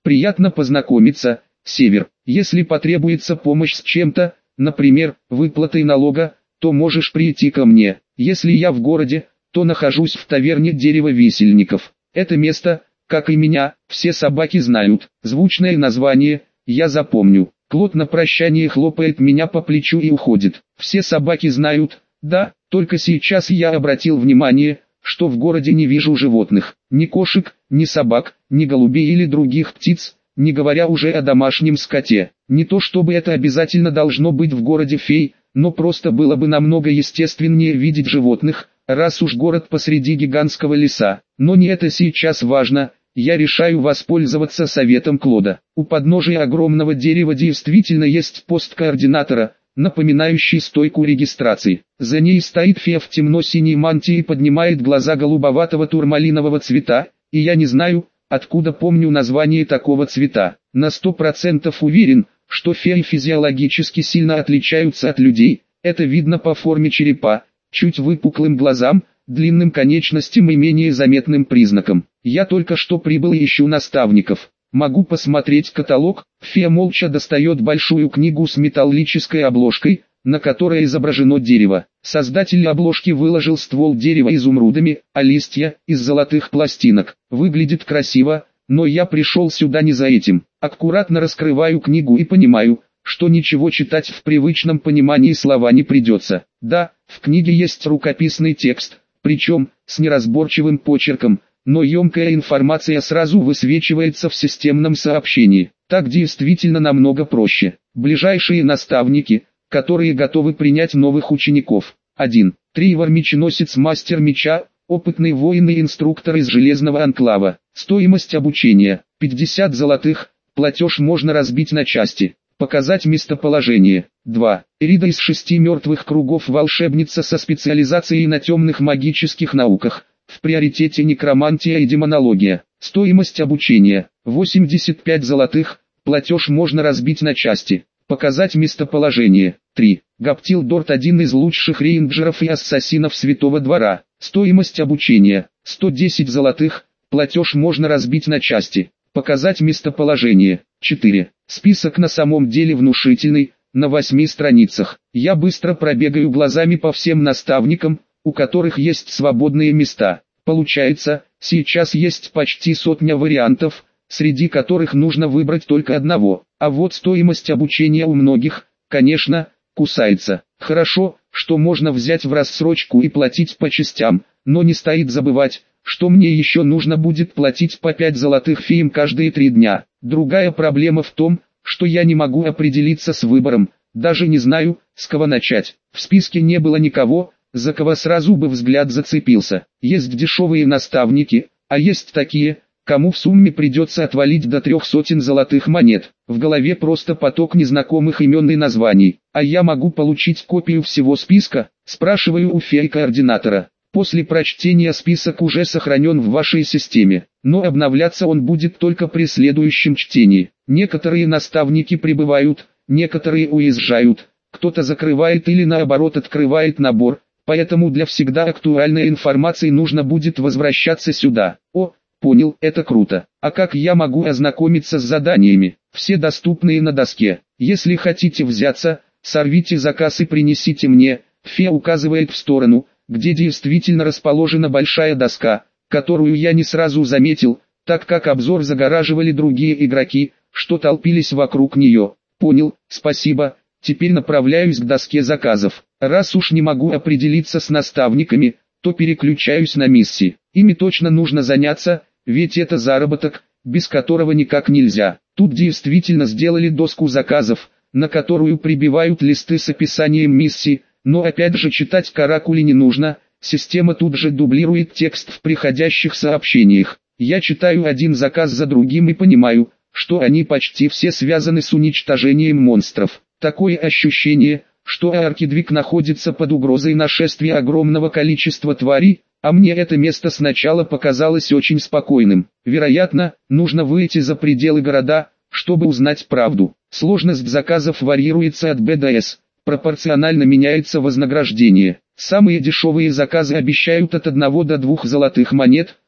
Приятно познакомиться, Север. Если потребуется помощь с чем-то, например, выплатой налога, то можешь прийти ко мне. Если я в городе, то нахожусь в таверне «Дерево висельников». Это место, как и меня, все собаки знают. Звучное название, я запомню. Клод на прощание хлопает меня по плечу и уходит. Все собаки знают, да, только сейчас я обратил внимание, что в городе не вижу животных. Ни кошек, ни собак, ни голубей или других птиц, не говоря уже о домашнем скоте. Не то чтобы это обязательно должно быть в городе фей, но просто было бы намного естественнее видеть животных, раз уж город посреди гигантского леса. Но не это сейчас важно, я решаю воспользоваться советом Клода. У подножия огромного дерева действительно есть пост координатора, напоминающий стойку регистрации. За ней стоит фея в темно-синей мантии и поднимает глаза голубоватого турмалинового цвета, и я не знаю, откуда помню название такого цвета. На 100% уверен, что феи физиологически сильно отличаются от людей, это видно по форме черепа, чуть выпуклым глазам, длинным конечностям и менее заметным признакам. Я только что прибыл и ищу наставников. Могу посмотреть каталог. Фея молча достает большую книгу с металлической обложкой, на которой изображено дерево. Создатель обложки выложил ствол дерева изумрудами, а листья из золотых пластинок. Выглядит красиво, но я пришел сюда не за этим. Аккуратно раскрываю книгу и понимаю, что ничего читать в привычном понимании слова не придется. Да, в книге есть рукописный текст, причем с неразборчивым почерком, но емкая информация сразу высвечивается в системном сообщении. Так действительно намного проще. Ближайшие наставники, которые готовы принять новых учеников. 1. Тривор-меченосец мастер меча, опытный воин и инструктор из Железного Анклава. Стоимость обучения 50 золотых, платеж можно разбить на части. Показать местоположение. 2. Эрида из 6 мертвых кругов, волшебница со специализацией на темных магических науках. В приоритете некромантия и демонология. Стоимость обучения 85 золотых, платеж можно разбить на части. Показать местоположение. 3. Гаптил Дорт, один из лучших рейнджеров и ассасинов Святого Двора. Стоимость обучения 110 золотых, платеж можно разбить на части. Показать местоположение. 4. Список на самом деле внушительный, на 8 страницах. Я быстро пробегаю глазами по всем наставникам, у которых есть свободные места. Получается, сейчас есть почти сотня вариантов, среди которых нужно выбрать только одного. А вот стоимость обучения у многих, конечно, кусается. Хорошо, что можно взять в рассрочку и платить по частям, но не стоит забывать, что мне еще нужно будет платить по 5 золотых феям каждые 3 дня. Другая проблема в том, что я не могу определиться с выбором, даже не знаю, с кого начать. В списке не было никого, за кого сразу бы взгляд зацепился. Есть дешевые наставники, а есть такие, кому в сумме придется отвалить до 300 золотых монет. В голове просто поток незнакомых имен и названий. А я могу получить копию всего списка? Спрашиваю у феи-координатора. После прочтения список уже сохранен в вашей системе, но обновляться он будет только при следующем чтении. Некоторые наставники прибывают, некоторые уезжают, кто-то закрывает или наоборот открывает набор, поэтому для всегда актуальной информации нужно будет возвращаться сюда. О, понял, это круто. А как я могу ознакомиться с заданиями? Все доступные на доске. Если хотите взяться, сорвите заказ и принесите мне. Фея указывает в сторону, где действительно расположена большая доска, которую я не сразу заметил, так как обзор загораживали другие игроки, что толпились вокруг нее. Понял, спасибо, теперь направляюсь к доске заказов. Раз уж не могу определиться с наставниками, то переключаюсь на миссии. Ими точно нужно заняться, ведь это заработок, без которого никак нельзя. Тут действительно сделали доску заказов, на которую прибивают листы с описанием миссий, но опять же читать каракули не нужно, система тут же дублирует текст в приходящих сообщениях. Я читаю один заказ за другим и понимаю, что они почти все связаны с уничтожением монстров. Такое ощущение, что Аркидвик находится под угрозой нашествия огромного количества тварей, а мне это место сначала показалось очень спокойным. Вероятно, нужно выйти за пределы города, чтобы узнать правду. Сложность заказов варьируется от Б до С. Пропорционально меняется вознаграждение. Самые дешевые заказы обещают от 1 до 2 золотых монет,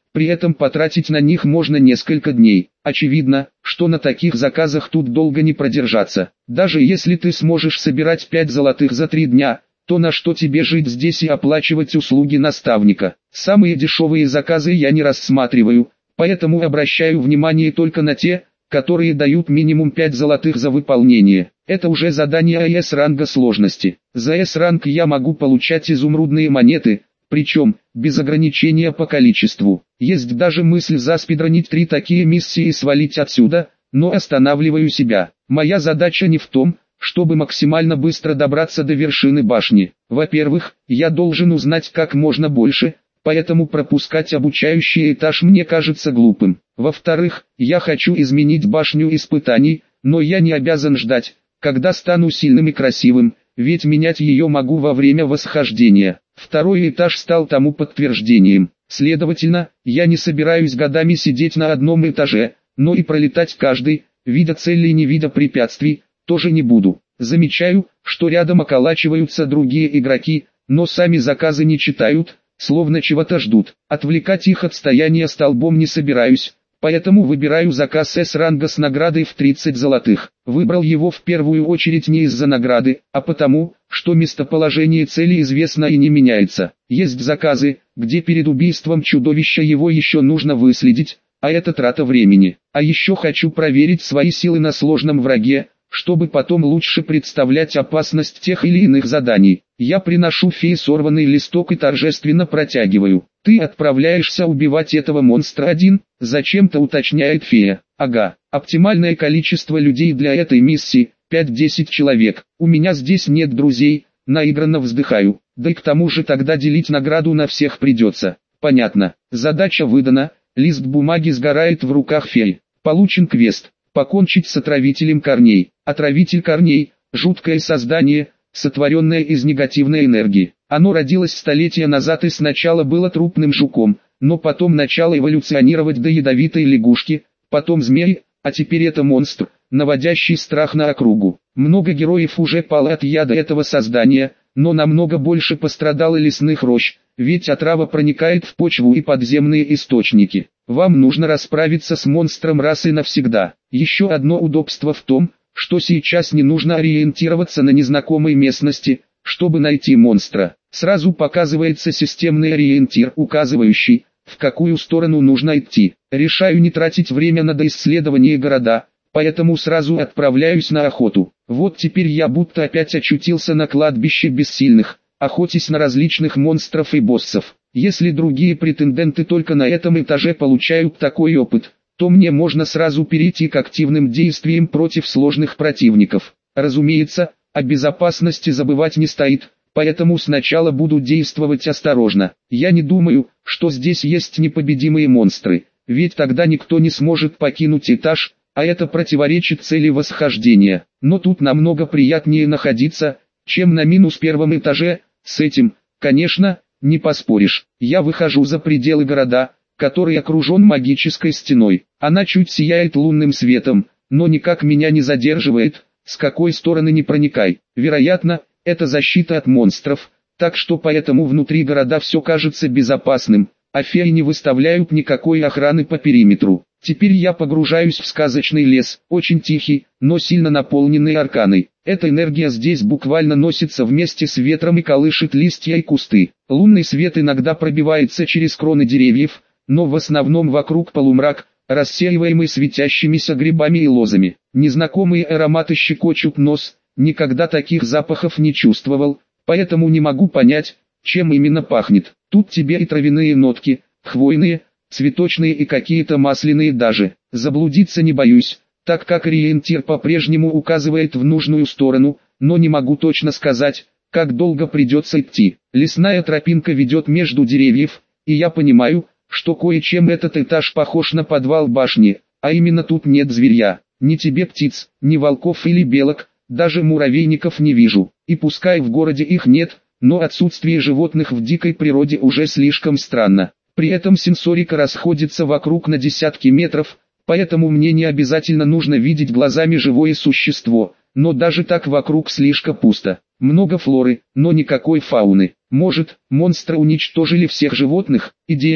при этом потратить на них можно несколько дней. Очевидно, что на таких заказах тут долго не продержаться. Даже если ты сможешь собирать 5 золотых за 3 дня, то на что тебе жить здесь и оплачивать услуги наставника? Самые дешевые заказы я не рассматриваю, поэтому обращаю внимание только на те, которые дают минимум 5 золотых за выполнение. Это уже задание С-ранга сложности. За С-ранг я могу получать изумрудные монеты, причем, без ограничения по количеству. Есть даже мысль заспидранить 3 такие миссии и свалить отсюда, но останавливаю себя. Моя задача не в том, чтобы максимально быстро добраться до вершины башни. Во-первых, я должен узнать как можно больше, поэтому пропускать обучающий этаж мне кажется глупым. Во-вторых, я хочу изменить башню испытаний, но я не обязан ждать, когда стану сильным и красивым, ведь менять ее могу во время восхождения. Второй этаж стал тому подтверждением. Следовательно, я не собираюсь годами сидеть на одном этаже, но и пролетать каждый, видя цели и не видя препятствий, тоже не буду. Замечаю, что рядом околачиваются другие игроки, но сами заказы не читают, словно чего-то ждут. Отвлекать их от стояния столбом не собираюсь, поэтому выбираю заказ С-ранга с наградой в 30 золотых. Выбрал его в первую очередь не из-за награды, а потому, что местоположение цели известно и не меняется. Есть заказы, где перед убийством чудовища его еще нужно выследить, а это трата времени. А еще хочу проверить свои силы на сложном враге, чтобы потом лучше представлять опасность тех или иных заданий. Я приношу фее сорванный листок и торжественно протягиваю. Ты отправляешься убивать этого монстра один? Зачем-то уточняет фея. Ага, оптимальное количество людей для этой миссии, 5-10 человек. У меня здесь нет друзей, наигранно вздыхаю. Да и к тому же тогда делить награду на всех придется. Понятно, задача выдана, лист бумаги сгорает в руках феи. Получен квест. Покончить с отравителем корней. Отравитель корней – жуткое создание, сотворенное из негативной энергии. Оно родилось столетия назад и сначала было трупным жуком, но потом начало эволюционировать до ядовитой лягушки, потом змеи, а теперь это монстр, наводящий страх на округу. Много героев уже пало от яда этого создания, но намного больше пострадало лесных рощ, ведь отрава проникает в почву и подземные источники. Вам нужно расправиться с монстром раз и навсегда. Еще одно удобство в том, что сейчас не нужно ориентироваться на незнакомой местности, чтобы найти монстра. Сразу показывается системный ориентир, указывающий, в какую сторону нужно идти. Решаю не тратить время на доисследование города, поэтому сразу отправляюсь на охоту. Вот теперь я будто опять очутился на кладбище бессильных, охотясь на различных монстров и боссов. Если другие претенденты только на этом этаже получают такой опыт, то мне можно сразу перейти к активным действиям против сложных противников. Разумеется, о безопасности забывать не стоит, поэтому сначала буду действовать осторожно. Я не думаю, что здесь есть непобедимые монстры, ведь тогда никто не сможет покинуть этаж, а это противоречит цели восхождения. Но тут намного приятнее находиться, чем на -1 этаже, с этим, конечно, не поспоришь. Я выхожу за пределы города, который окружен магической стеной. Она чуть сияет лунным светом, но никак меня не задерживает, с какой стороны не проникай. Вероятно, это защита от монстров, так что поэтому внутри города все кажется безопасным, а феи не выставляют никакой охраны по периметру. Теперь я погружаюсь в сказочный лес, очень тихий, но сильно наполненный арканой. Эта энергия здесь буквально носится вместе с ветром и колышет листья и кусты. Лунный свет иногда пробивается через кроны деревьев, но в основном вокруг полумрак, рассеиваемый светящимися грибами и лозами. Незнакомые ароматы щекочут нос, никогда таких запахов не чувствовал, поэтому не могу понять, чем именно пахнет. Тут тебе и травяные нотки, хвойные, цветочные и какие-то масляные даже. Заблудиться не боюсь, так как ориентир по-прежнему указывает в нужную сторону, но не могу точно сказать, как долго придется идти. Лесная тропинка ведет между деревьев, и я понимаю, что кое-чем этот этаж похож на подвал башни, а именно тут нет зверья. Ни тебе птиц, ни волков или белок, даже муравейников не вижу. И пускай в городе их нет, но отсутствие животных в дикой природе уже слишком странно. При этом сенсорика расходится вокруг на десятки метров, поэтому мне не обязательно нужно видеть глазами живое существо, но даже так вокруг слишком пусто. Много флоры, но никакой фауны. Может, монстры уничтожили всех животных? Идея,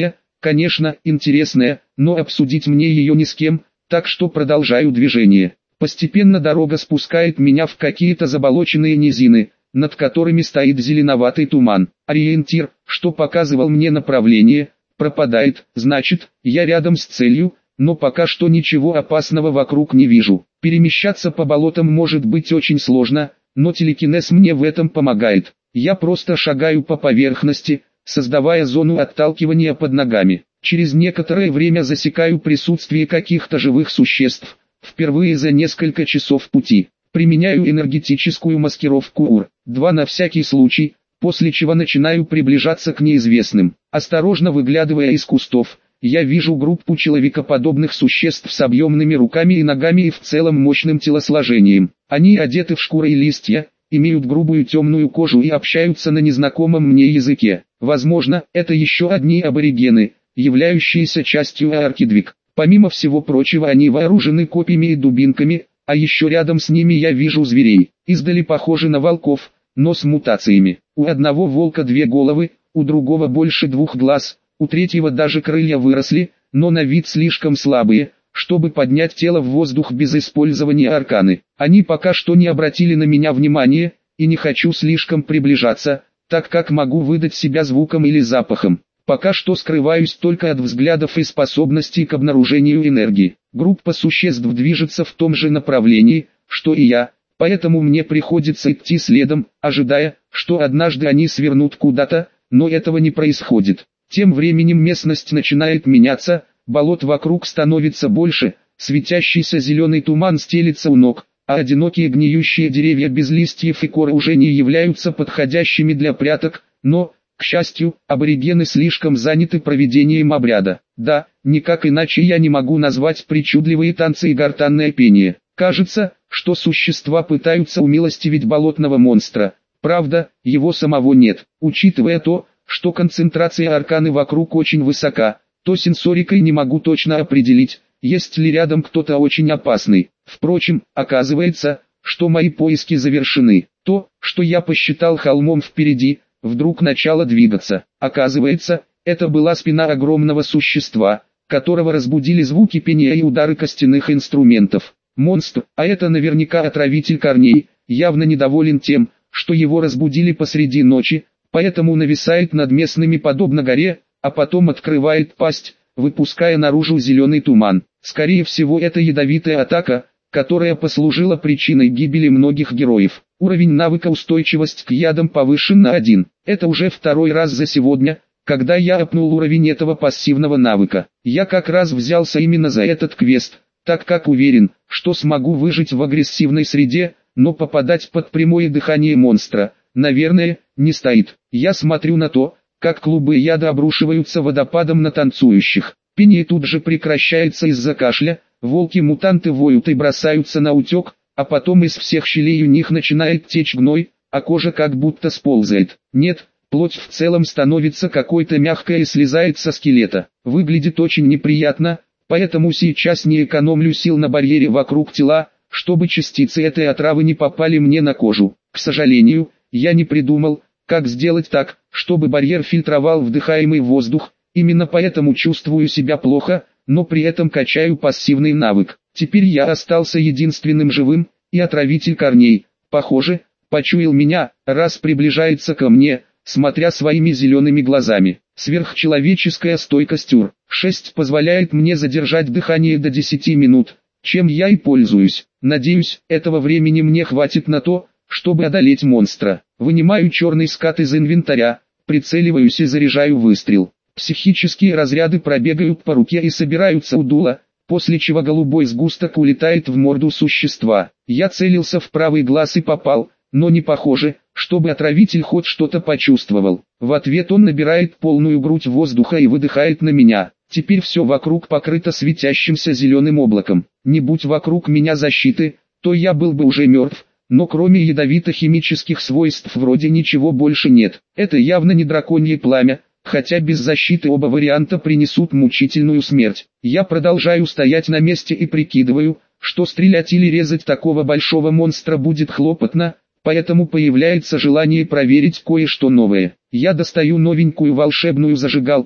конечно, интересная, но обсудить мне ее ни с кем, так что продолжаю движение. Постепенно дорога спускает меня в какие-то заболоченные низины, над которыми стоит зеленоватый туман. Ориентир, что показывал мне направление, пропадает, значит, я рядом с целью, но пока что ничего опасного вокруг не вижу. Перемещаться по болотам может быть очень сложно, но телекинез мне в этом помогает. Я просто шагаю по поверхности, создавая зону отталкивания под ногами. Через некоторое время засекаю присутствие каких-то живых существ, впервые за несколько часов пути. Применяю энергетическую маскировку УР-2 на всякий случай, после чего начинаю приближаться к неизвестным. Осторожно выглядывая из кустов, я вижу группу человекоподобных существ с объемными руками и ногами и в целом мощным телосложением. Они одеты в шкуры и листья, имеют грубую темную кожу и общаются на незнакомом мне языке. Возможно, это еще одни аборигены, являющиеся частью Аркидвик. Помимо всего прочего, они вооружены копьями и дубинками, а еще рядом с ними я вижу зверей, издали похожи на волков, но с мутациями. У одного волка 2 головы, у другого больше 2 глаз, у третьего даже крылья выросли, но на вид слишком слабые, чтобы поднять тело в воздух без использования арканы. Они пока что не обратили на меня внимания, и не хочу слишком приближаться, так как могу выдать себя звуком или запахом. Пока что скрываюсь только от взглядов и способностей к обнаружению энергии. Группа существ движется в том же направлении, что и я, поэтому мне приходится идти следом, ожидая, что однажды они свернут куда-то, но этого не происходит. Тем временем местность начинает меняться, болот вокруг становится больше, светящийся зеленый туман стелится у ног, а одинокие гниющие деревья без листьев и кор уже не являются подходящими для пряток, но, к счастью, аборигены слишком заняты проведением обряда. Да, никак иначе я не могу назвать причудливые танцы и гортанное пение. Кажется, что существа пытаются умилостивить болотного монстра. Правда, его самого нет. Учитывая то, что концентрация арканы вокруг очень высока, то сенсорикой не могу точно определить, есть ли рядом кто-то очень опасный. Впрочем, оказывается, что мои поиски завершены. То, что я посчитал холмом впереди, вдруг начало двигаться. Оказывается, это была спина огромного существа, которого разбудили звуки пения и удары костяных инструментов. Монстр, а это наверняка отравитель корней, явно недоволен тем, что его разбудили посреди ночи, поэтому нависает над местными подобно горе, а потом открывает пасть, выпуская наружу зеленый туман. Скорее всего, это ядовитая атака, которая послужила причиной гибели многих героев. Уровень навыка устойчивость к ядам повышен на 1. Это уже 2-й раз за сегодня, когда я апнул уровень этого пассивного навыка. Я как раз взялся именно за этот квест, так как уверен, что смогу выжить в агрессивной среде, но попадать под прямое дыхание монстра, наверное, не стоит. Я смотрю на то, как клубы яда обрушиваются водопадом на танцующих. Пение тут же прекращается из-за кашля, волки-мутанты воют и бросаются на утек, а потом из всех щелей у них начинает течь гной, а кожа как будто сползает. Нет, плоть в целом становится какой-то мягкой и слезает со скелета. Выглядит очень неприятно, поэтому сейчас не экономлю сил на барьере вокруг тела, чтобы частицы этой отравы не попали мне на кожу. К сожалению, я не придумал, как сделать так, чтобы барьер фильтровал вдыхаемый воздух, именно поэтому чувствую себя плохо, но при этом качаю пассивный навык. Теперь я остался единственным живым, и отравитель корней, похоже, почуял меня, раз приближается ко мне, смотря своими зелеными глазами. Сверхчеловеческая стойкость УР-6 позволяет мне задержать дыхание до 10 минут, чем я и пользуюсь. Надеюсь, этого времени мне хватит на то, чтобы одолеть монстра. Вынимаю черный скат из инвентаря, прицеливаюсь и заряжаю выстрел. Психические разряды пробегают по руке и собираются у дула, после чего голубой сгусток улетает в морду существа. Я целился в правый глаз и попал, но не похоже, чтобы отравитель хоть что-то почувствовал. В ответ он набирает полную грудь воздуха и выдыхает на меня. Теперь все вокруг покрыто светящимся зеленым облаком. Не будь вокруг меня защиты, то я был бы уже мертв, но кроме ядовито-химических свойств вроде ничего больше нет. Это явно не драконье пламя, хотя без защиты оба варианта принесут мучительную смерть. Я продолжаю стоять на месте и прикидываю, что стрелять или резать такого большого монстра будет хлопотно, поэтому появляется желание проверить кое-что новое. Я достаю новенькую волшебную зажигалку,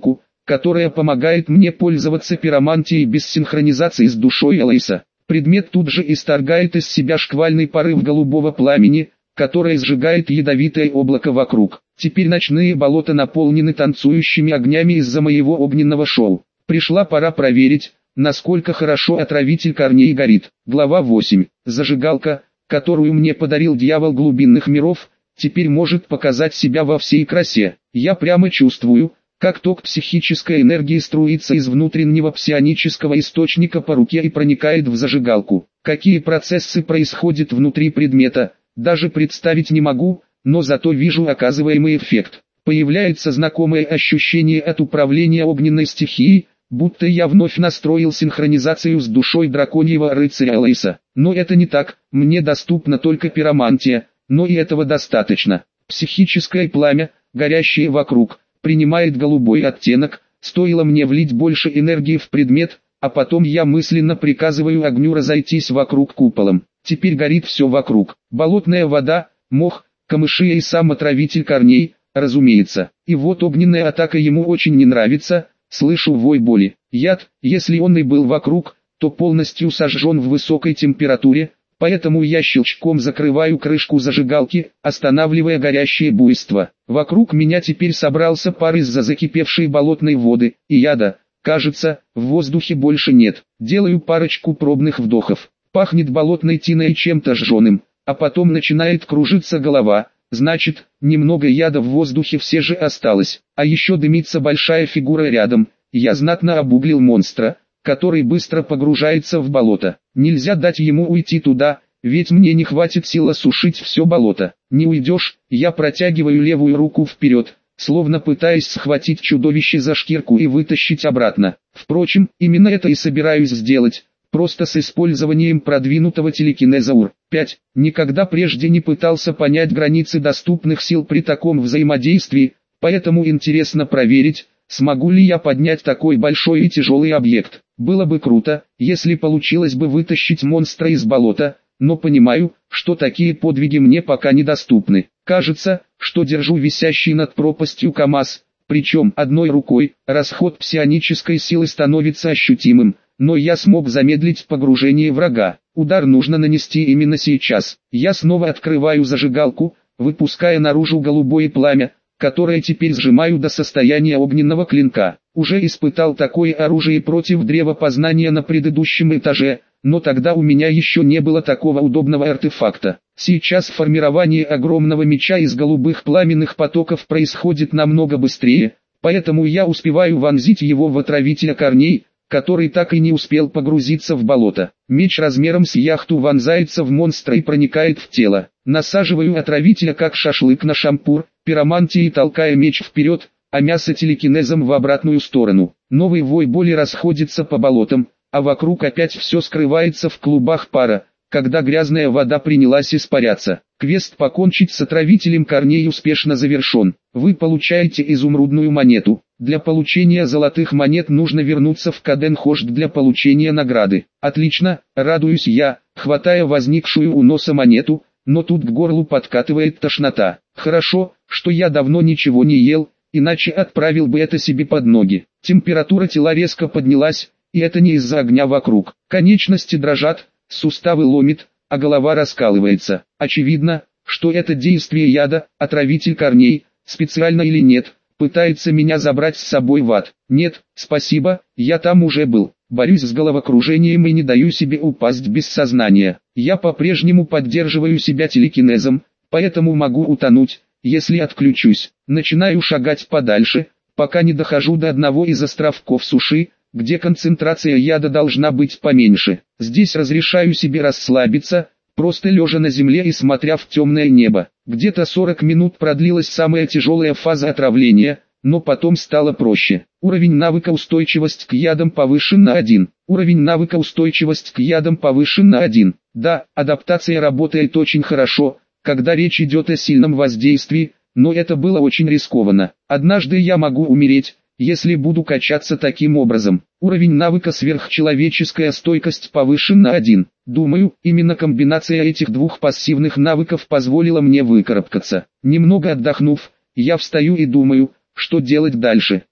которая помогает мне пользоваться пиромантией без синхронизации с душой Элайса. Предмет тут же исторгает из себя шквальный порыв голубого пламени, которое сжигает ядовитое облако вокруг. Теперь ночные болота наполнены танцующими огнями из-за моего огненного шоу. Пришла пора проверить, насколько хорошо отравитель корней горит. Глава 8. Зажигалка, которую мне подарил дьявол глубинных миров, теперь может показать себя во всей красе. Я прямо чувствую, как ток психической энергии струится из внутреннего псионического источника по руке и проникает в зажигалку. Какие процессы происходят внутри предмета, даже представить не могу, но зато вижу оказываемый эффект. Появляется знакомое ощущение от управления огненной стихией, будто я вновь настроил синхронизацию с душой драконьего рыцаря Элайса. Но это не так, мне доступна только пиромантия, но и этого достаточно. Психическое пламя, горящее вокруг, принимает голубой оттенок, стоило мне влить больше энергии в предмет, а потом я мысленно приказываю огню разойтись вокруг куполом. Теперь горит все вокруг. Болотная вода, мох, камыши и сам отравитель корней, разумеется. И вот огненная атака ему очень не нравится. Слышу вой боли. Яд, если он и был вокруг, то полностью сожжен в высокой температуре, поэтому я щелчком закрываю крышку зажигалки, останавливая горящее буйство. Вокруг меня теперь собрался пар из-за закипевшей болотной воды, и яда, кажется, в воздухе больше нет. Делаю парочку пробных вдохов. Пахнет болотной тиной и чем-то жженым, а потом начинает кружиться голова. Значит, немного яда в воздухе все же осталось, а еще дымится большая фигура рядом. Я знатно обуглил монстра, который быстро погружается в болото. Нельзя дать ему уйти туда, ведь мне не хватит сил осушить все болото. Не уйдешь, я протягиваю левую руку вперед, словно пытаясь схватить чудовище за шкирку и вытащить обратно. Впрочем, именно это и собираюсь сделать. Просто с использованием продвинутого телекинеза УР-5. Никогда прежде не пытался понять границы доступных сил при таком взаимодействии, поэтому интересно проверить, смогу ли я поднять такой большой и тяжелый объект. Было бы круто, если получилось бы вытащить монстра из болота, но понимаю, что такие подвиги мне пока недоступны. Кажется, что держу висящий над пропастью КамАЗ, причем одной рукой. Расход псионической силы становится ощутимым. Но я смог замедлить погружение врага. Удар нужно нанести именно сейчас. Я снова открываю зажигалку, выпуская наружу голубое пламя, которое теперь сжимаю до состояния огненного клинка. Уже испытал такое оружие против древа познания на предыдущем этаже, но тогда у меня еще не было такого удобного артефакта. Сейчас формирование огромного меча из голубых пламенных потоков происходит намного быстрее, поэтому я успеваю вонзить его в отравителя корней, который так и не успел погрузиться в болото. Меч размером с яхту вонзается в монстра и проникает в тело. Насаживаю отравителя как шашлык на шампур, пиромантией толкая меч вперед, а мясо телекинезом в обратную сторону. Новый вой боли расходится по болотам, а вокруг опять все скрывается в клубах пара, когда грязная вода принялась испаряться. Квест покончить с отравителем корней успешно завершен. Вы получаете изумрудную монету. Для получения золотых монет нужно вернуться в Каденхошт для получения награды. Отлично, радуюсь я, хватая возникшую у носа монету, но тут к горлу подкатывает тошнота. Хорошо, что я давно ничего не ел, иначе отправил бы это себе под ноги. Температура тела резко поднялась, и это не из-за огня вокруг. Конечности дрожат, суставы ломит, а голова раскалывается. Очевидно, что это действие яда, отравитель корней, специально или нет, пытается меня забрать с собой в ад. Нет, спасибо, я там уже был. Борюсь с головокружением и не даю себе упасть без сознания. Я по-прежнему поддерживаю себя телекинезом, поэтому могу утонуть, если отключусь. Начинаю шагать подальше, пока не дохожу до одного из островков суши, где концентрация яда должна быть поменьше. Здесь разрешаю себе расслабиться, просто лежа на земле и смотря в темное небо. Где-то 40 минут продлилась самая тяжелая фаза отравления, но потом стало проще. Уровень навыка устойчивость к ядам повышен на 1. Уровень навыка устойчивость к ядам повышен на 1. Да, адаптация работает очень хорошо, когда речь идет о сильном воздействии, но это было очень рискованно. Однажды я могу умереть, если буду качаться таким образом. Уровень навыка сверхчеловеческая стойкость повышен на 1. Думаю, именно комбинация этих двух пассивных навыков позволила мне выкарабкаться. Немного отдохнув, я встаю и думаю, что делать дальше.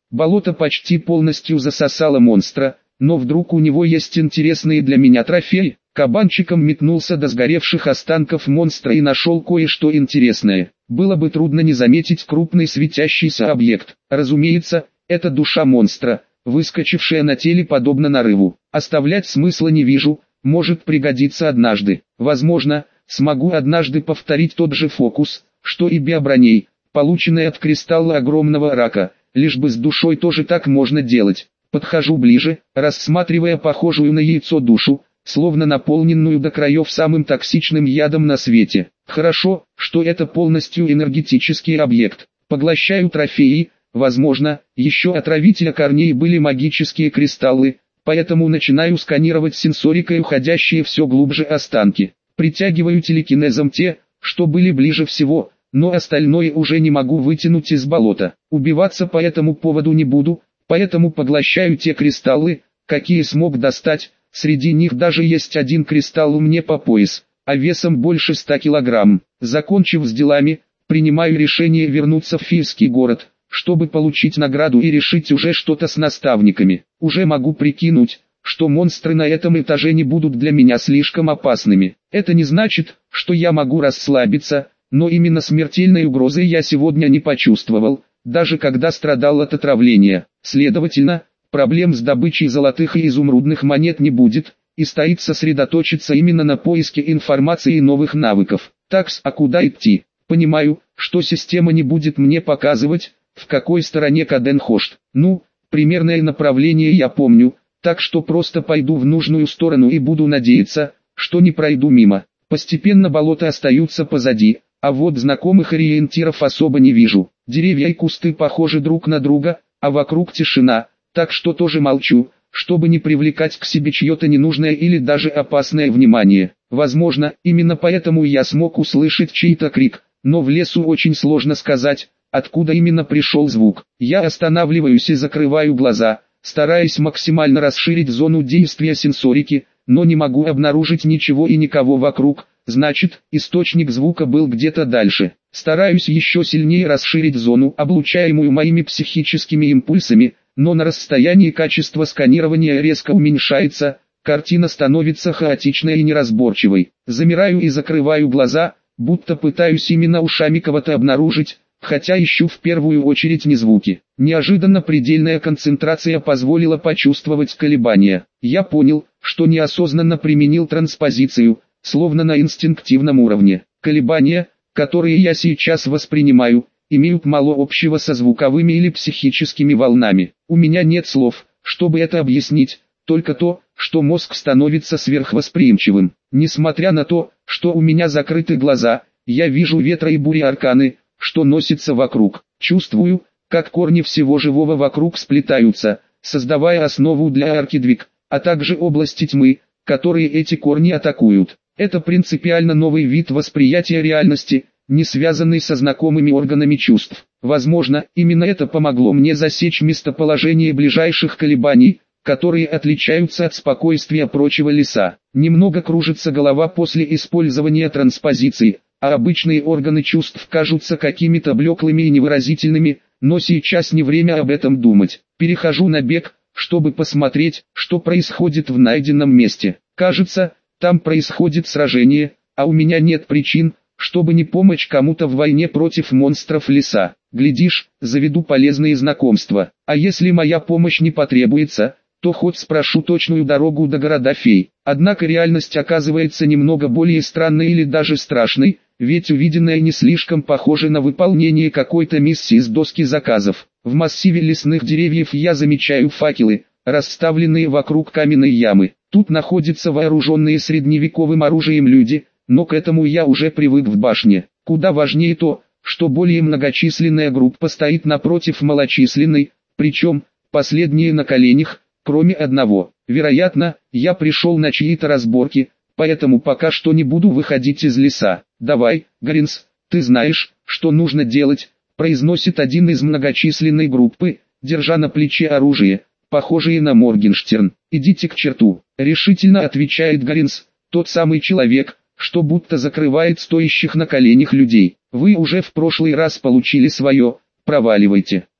Болото почти полностью засосало монстра, но вдруг у него есть интересные для меня трофеи. Кабанчиком метнулся до сгоревших останков монстра и нашел кое-что интересное. Было бы трудно не заметить крупный светящийся объект. Разумеется, это душа монстра, выскочившая на теле подобно нарыву. Оставлять смысла не вижу, может пригодиться однажды. Возможно, смогу однажды повторить тот же фокус, что и биоброней, полученный от кристалла огромного рака, лишь бы с душой тоже так можно делать. Подхожу ближе, рассматривая похожую на яйцо душу, словно наполненную до краев самым токсичным ядом на свете. Хорошо, что это полностью энергетический объект. Поглощаю трофеи, возможно, еще отравителя корней были магические кристаллы, поэтому начинаю сканировать сенсорикой уходящие все глубже останки. Притягиваю телекинезом те, что были ближе всего, но остальное уже не могу вытянуть из болота. Убиваться по этому поводу не буду, поэтому поглощаю те кристаллы, какие смог достать. Среди них даже есть один кристалл мне по пояс, а весом больше 100 килограмм. Закончив с делами, принимаю решение вернуться в Фийский город, чтобы получить награду и решить уже что-то с наставниками. Уже могу прикинуть, что монстры на этом этаже не будут для меня слишком опасными. Это не значит, что я могу расслабиться, но именно смертельной угрозы я сегодня не почувствовал, даже когда страдал от отравления. Следовательно, проблем с добычей золотых и изумрудных монет не будет, и стоит сосредоточиться именно на поиске информации и новых навыков. Такс, а куда идти? Понимаю, что система не будет мне показывать, в какой стороне Каденхошт. Ну, примерное направление я помню, так что просто пойду в нужную сторону и буду надеяться, что не пройду мимо. Постепенно болота остаются позади, а вот знакомых ориентиров особо не вижу. Деревья и кусты похожи друг на друга, а вокруг тишина, так что тоже молчу, чтобы не привлекать к себе чье-то ненужное или даже опасное внимание. Возможно, именно поэтому я смог услышать чей-то крик, но в лесу очень сложно сказать, откуда именно пришел звук. Я останавливаюсь и закрываю глаза, стараясь максимально расширить зону действия сенсорики, но не могу обнаружить ничего и никого вокруг, значит, источник звука был где-то дальше. Стараюсь еще сильнее расширить зону, облучаемую моими психическими импульсами, но на расстоянии качество сканирования резко уменьшается, картина становится хаотичной и неразборчивой. Замираю и закрываю глаза, будто пытаюсь именно ушами кого-то обнаружить, хотя ищу в первую очередь не звуки. Неожиданно предельная концентрация позволила почувствовать колебания. Я понял, что неосознанно применил транспозицию, словно на инстинктивном уровне. Колебания, которые я сейчас воспринимаю, имеют мало общего со звуковыми или психическими волнами. У меня нет слов, чтобы это объяснить, только то, что мозг становится сверхвосприимчивым. Несмотря на то, что у меня закрыты глаза, я вижу ветра и бури-арканы, что носится вокруг. Чувствую, как корни всего живого вокруг сплетаются, создавая основу для аркидвиг, а также области тьмы, которые эти корни атакуют. Это принципиально новый вид восприятия реальности, не связанный со знакомыми органами чувств. Возможно, именно это помогло мне засечь местоположение ближайших колебаний, которые отличаются от спокойствия прочего леса. Немного кружится голова после использования транспозиции, а обычные органы чувств кажутся какими-то блеклыми и невыразительными, но сейчас не время об этом думать. Перехожу на бег, чтобы посмотреть, что происходит в найденном месте. Кажется, там происходит сражение, а у меня нет причин, чтобы не помочь кому-то в войне против монстров леса. Глядишь, заведу полезные знакомства. А если моя помощь не потребуется, то хоть спрошу точную дорогу до города фей. Однако реальность оказывается немного более странной или даже страшной, ведь увиденное не слишком похоже на выполнение какой-то миссии с доски заказов. В массиве лесных деревьев я замечаю факелы, расставленные вокруг каменной ямы. Тут находятся вооруженные средневековым оружием люди, но к этому я уже привык в башне. Куда важнее то, что более многочисленная группа стоит напротив малочисленной, причем, последние на коленях, кроме одного. Вероятно, я пришел на чьи-то разборки, поэтому пока что не буду выходить из леса. «Давай, Гаринс, ты знаешь, что нужно делать», произносит один из многочисленной группы, держа на плече оружие, похожее на Моргенштерн. «Идите к черту», решительно отвечает Гаринс, тот самый человек, что будто закрывает стоящих на коленях людей. «Вы уже в прошлый раз получили свое, проваливайте».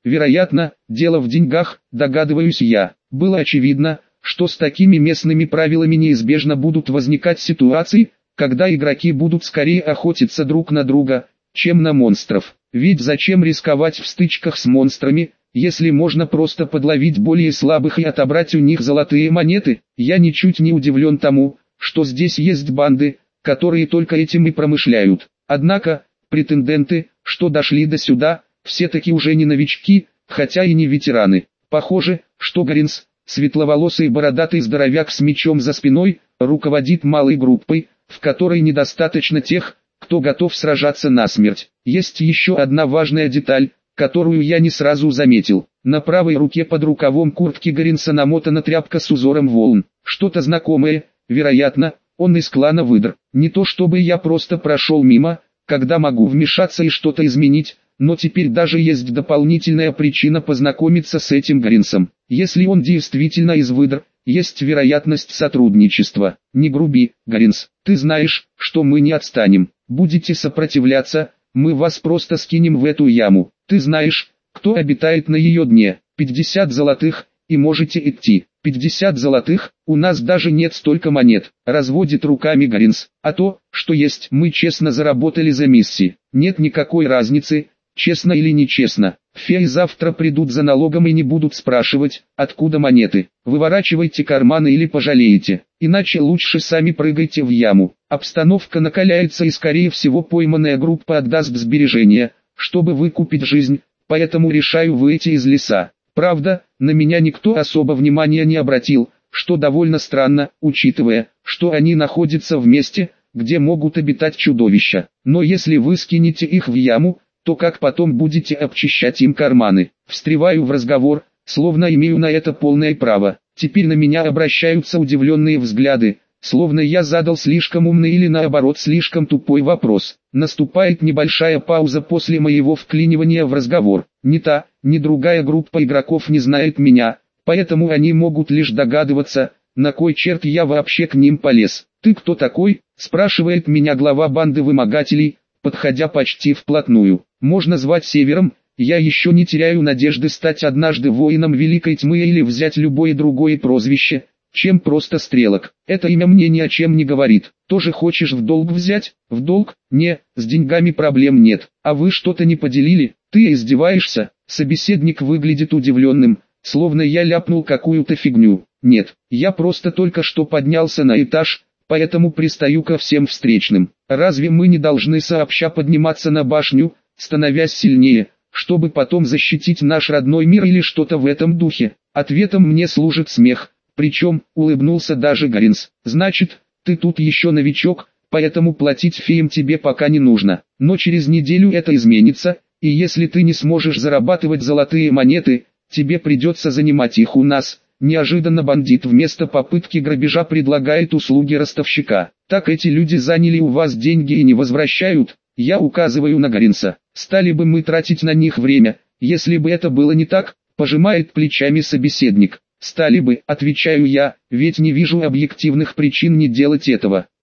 Вероятно, дело в деньгах, догадываюсь я. Было очевидно, что с такими местными правилами неизбежно будут возникать ситуации, когда игроки будут скорее охотиться друг на друга, чем на монстров. Ведь зачем рисковать в стычках с монстрами, если можно просто подловить более слабых и отобрать у них золотые монеты? Я ничуть не удивлен тому, что здесь есть банды, которые только этим и промышляют. Однако, претенденты, что дошли до сюда, все-таки уже не новички, хотя и не ветераны. Похоже, что Гаринс, светловолосый бородатый здоровяк с мечом за спиной, руководит малой группой, в которой недостаточно тех, кто готов сражаться насмерть. Есть еще одна важная деталь, которую я не сразу заметил. На правой руке под рукавом куртки Гаринса намотана тряпка с узором волн. Что-то знакомое, вероятно, он из клана выдр. Не то чтобы я просто прошел мимо, когда могу вмешаться и что-то изменить, но теперь даже есть дополнительная причина познакомиться с этим Гаринсом. Если он действительно из выдр, есть вероятность сотрудничества. Не груби, Гаринс, ты знаешь, что мы не отстанем. Будете сопротивляться, мы вас просто скинем в эту яму. Ты знаешь, кто обитает на ее дне. 50 золотых, и можете идти. 50 золотых, у нас даже нет столько монет. Разводит руками Гаринс. А то, что есть, мы честно заработали за миссии. Нет никакой разницы, честно или нечестно. Феи завтра придут за налогом и не будут спрашивать, откуда монеты. Выворачивайте карманы или пожалеете. Иначе лучше сами прыгайте в яму. Обстановка накаляется и скорее всего пойманная группа отдаст сбережения, чтобы выкупить жизнь, поэтому решаю выйти из леса. Правда, на меня никто особо внимания не обратил, что довольно странно, учитывая, что они находятся в месте, где могут обитать чудовища. Но если вы скинете их в яму, то как потом будете обчищать им карманы? Встреваю в разговор, словно имею на это полное право. Теперь на меня обращаются удивленные взгляды, словно я задал слишком умный или наоборот слишком тупой вопрос. Наступает небольшая пауза после моего вклинивания в разговор. Ни та, ни другая группа игроков не знает меня, поэтому они могут лишь догадываться, на кой черт я вообще к ним полез. «Ты кто такой?» – спрашивает меня глава банды вымогателей, подходя почти вплотную. «Можно звать Севером, я еще не теряю надежды стать однажды воином Великой Тьмы или взять любое другое прозвище, чем просто Стрелок. Это имя мне ни о чем не говорит. Тоже хочешь в долг взять?» «В долг? Не, с деньгами проблем нет. А вы что-то не поделили? Ты издеваешься?» Собеседник выглядит удивленным, словно я ляпнул какую-то фигню. «Нет, я просто только что поднялся на этаж, поэтому пристаю ко всем встречным. Разве мы не должны сообща подниматься на башню, становясь сильнее, чтобы потом защитить наш родной мир или что-то в этом духе?» Ответом мне служит смех, причем, улыбнулся даже Гаринс. «Значит, ты тут еще новичок, поэтому платить феям тебе пока не нужно. Но через неделю это изменится, и если ты не сможешь зарабатывать золотые монеты, тебе придется занимать их у нас». Неожиданно бандит вместо попытки грабежа предлагает услуги ростовщика. «Так эти люди заняли у вас деньги и не возвращают?» Я указываю на Гаринса. «Стали бы мы тратить на них время, если бы это было не так?» Пожимает плечами собеседник. «Стали бы», отвечаю я, ведь не вижу объективных причин не делать этого.